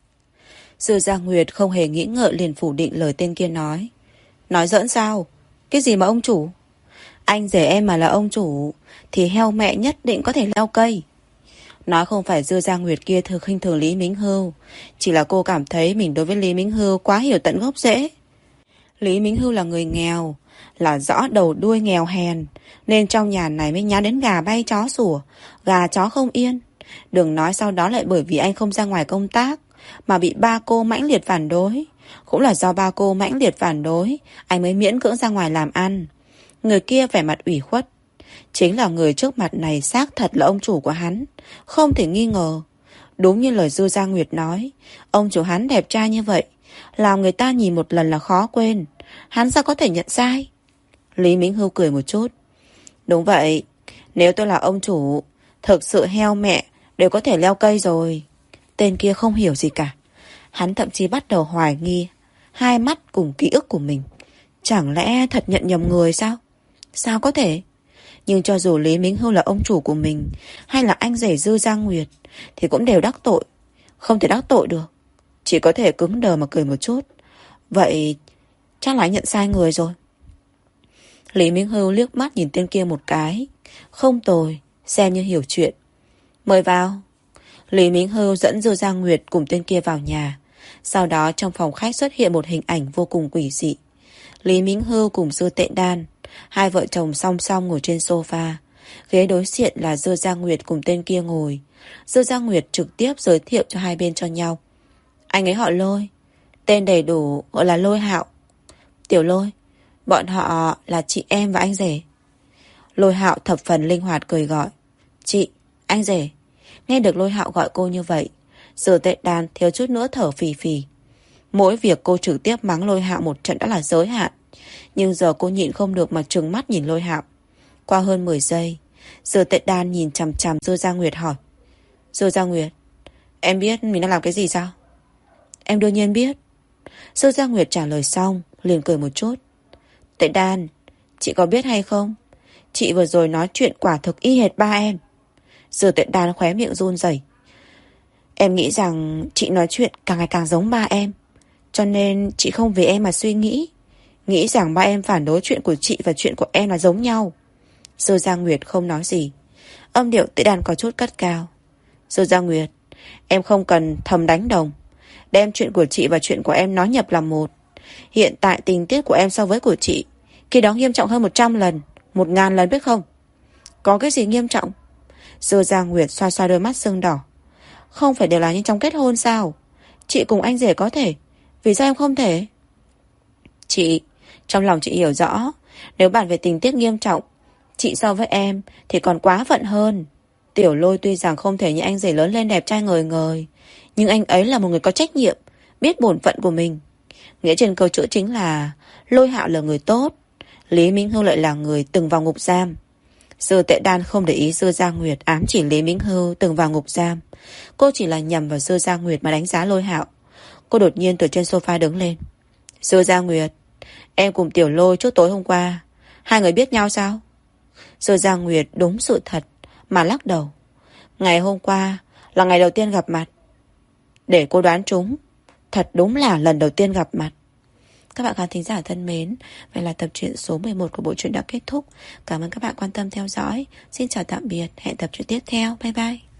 Dư Giang Nguyệt không hề nghĩ ngợi liền phủ định lời tên kia nói. Nói giỡn sao? Cái gì mà ông chủ? Anh rể em mà là ông chủ thì heo mẹ nhất định có thể leo cây. Nói không phải Dư Giang Nguyệt kia thường khinh thường Lý Minh Hưu, chỉ là cô cảm thấy mình đối với Lý Minh Hưu quá hiểu tận gốc rễ. Lý Minh Hưu là người nghèo, là rõ đầu đuôi nghèo hèn, nên trong nhà này mới nháo đến gà bay chó sủa, gà chó không yên. Đừng nói sau đó lại bởi vì anh không ra ngoài công tác mà bị ba cô mãnh liệt phản đối. Cũng là do ba cô mãnh liệt phản đối, anh mới miễn cưỡng ra ngoài làm ăn. Người kia vẻ mặt ủy khuất. Chính là người trước mặt này xác thật là ông chủ của hắn, không thể nghi ngờ. Đúng như lời Dư Giang Nguyệt nói, ông chủ hắn đẹp trai như vậy, làm người ta nhìn một lần là khó quên. Hắn sao có thể nhận sai? Lý Minh Hưu cười một chút. Đúng vậy, nếu tôi là ông chủ, thực sự heo mẹ đều có thể leo cây rồi. Tên kia không hiểu gì cả. Hắn thậm chí bắt đầu hoài nghi hai mắt cùng ký ức của mình. Chẳng lẽ thật nhận nhầm người sao? Sao có thể? Nhưng cho dù Lý Minh Hưu là ông chủ của mình, hay là anh rể Dư Giang Nguyệt, thì cũng đều đắc tội. Không thể đắc tội được. Chỉ có thể cứng đờ mà cười một chút. Vậy chắc là anh nhận sai người rồi. Lý Minh Hưu liếc mắt nhìn tên kia một cái. Không tồi, xem như hiểu chuyện. Mời vào. Lý Minh Hưu dẫn Dư Giang Nguyệt cùng tên kia vào nhà. Sau đó trong phòng khách xuất hiện một hình ảnh vô cùng quỷ dị. Lý Minh Hưu cùng Dư Tuệ Đan, hai vợ chồng song song ngồi trên sofa. Ghế đối diện là Dư Giang Nguyệt cùng tên kia ngồi. Dư Giang Nguyệt trực tiếp giới thiệu cho hai bên cho nhau. Anh ấy họ Lôi, tên đầy đủ gọi là Lôi Hạo. Tiểu Lôi, bọn họ là chị em và anh rể. Lôi Hạo thập phần linh hoạt cười gọi. Chị, anh rể. Nghe được Lôi Hạo gọi cô như vậy, Dư Tuệ Đan thiếu chút nữa thở phì phì. Mỗi việc cô trực tiếp mắng Lôi Hạo một trận đã là giới hạn, nhưng giờ cô nhịn không được mà trừng mắt nhìn Lôi Hạo. Qua hơn 10 giây, Dư Tuệ Đan nhìn chằm chằm Dư Giang Nguyệt hỏi. Dư Giang Nguyệt, em biết mình đang làm cái gì sao? Em đương nhiên biết. Dư Giang Nguyệt trả lời xong liền cười một chút. Tuệ Đan, chị có biết hay không, chị vừa rồi nói chuyện quả thực y hệt ba em. Dư Tuệ Đan khóe miệng run rẩy. Em nghĩ rằng chị nói chuyện càng ngày càng giống ba em, cho nên chị không vì em mà suy nghĩ, nghĩ rằng ba em phản đối chuyện của chị và chuyện của em là giống nhau. Dư Giang Nguyệt không nói gì. Âm điệu Tuệ Đan có chút cất cao. Dư Giang Nguyệt, em không cần thầm đánh đồng, đem chuyện của chị và chuyện của em nói nhập làm một. Hiện tại tình tiết của em so với của chị khi đó nghiêm trọng hơn 100 lần, 1000 lần biết không? Có cái gì nghiêm trọng? Dư Giang Nguyệt xoa xoa đôi mắt sưng đỏ. Không phải đều là như trong kết hôn sao? Chị cùng anh rể có thể, vì sao em không thể? Chị, trong lòng chị hiểu rõ, nếu bàn về tình tiết nghiêm trọng, chị so với em thì còn quá phận hơn. Tiểu Lôi tuy rằng không thể như anh rể lớn lên đẹp trai ngời ngời, nhưng anh ấy là một người có trách nhiệm, biết bổn phận của mình. Nghĩa trên câu chữ chính là Lôi Hạo là người tốt, Lý Minh Hưu lại là người từng vào ngục giam. Dư Tệ Đan không để ý Dư Gia Nguyệt ám chỉ Lý Minh Hưu từng vào ngục giam. Cô chỉ là nhầm vào Dư Gia Nguyệt mà đánh giá Lôi Hạo. Cô đột nhiên từ trên sofa đứng lên. Dư Gia Nguyệt, em cùng Tiểu Lôi trước tối hôm qua, hai người biết nhau sao? Dư Gia Nguyệt đúng sự thật mà lắc đầu. Ngày hôm qua là ngày đầu tiên gặp mặt. Để cô đoán trúng, thật đúng là lần đầu tiên gặp mặt. Các bạn khán thính giả thân mến, vậy là tập truyện số 11 của bộ truyện đã kết thúc. Cảm ơn các bạn quan tâm theo dõi. Xin chào tạm biệt, hẹn tập truyện tiếp theo. Bye bye.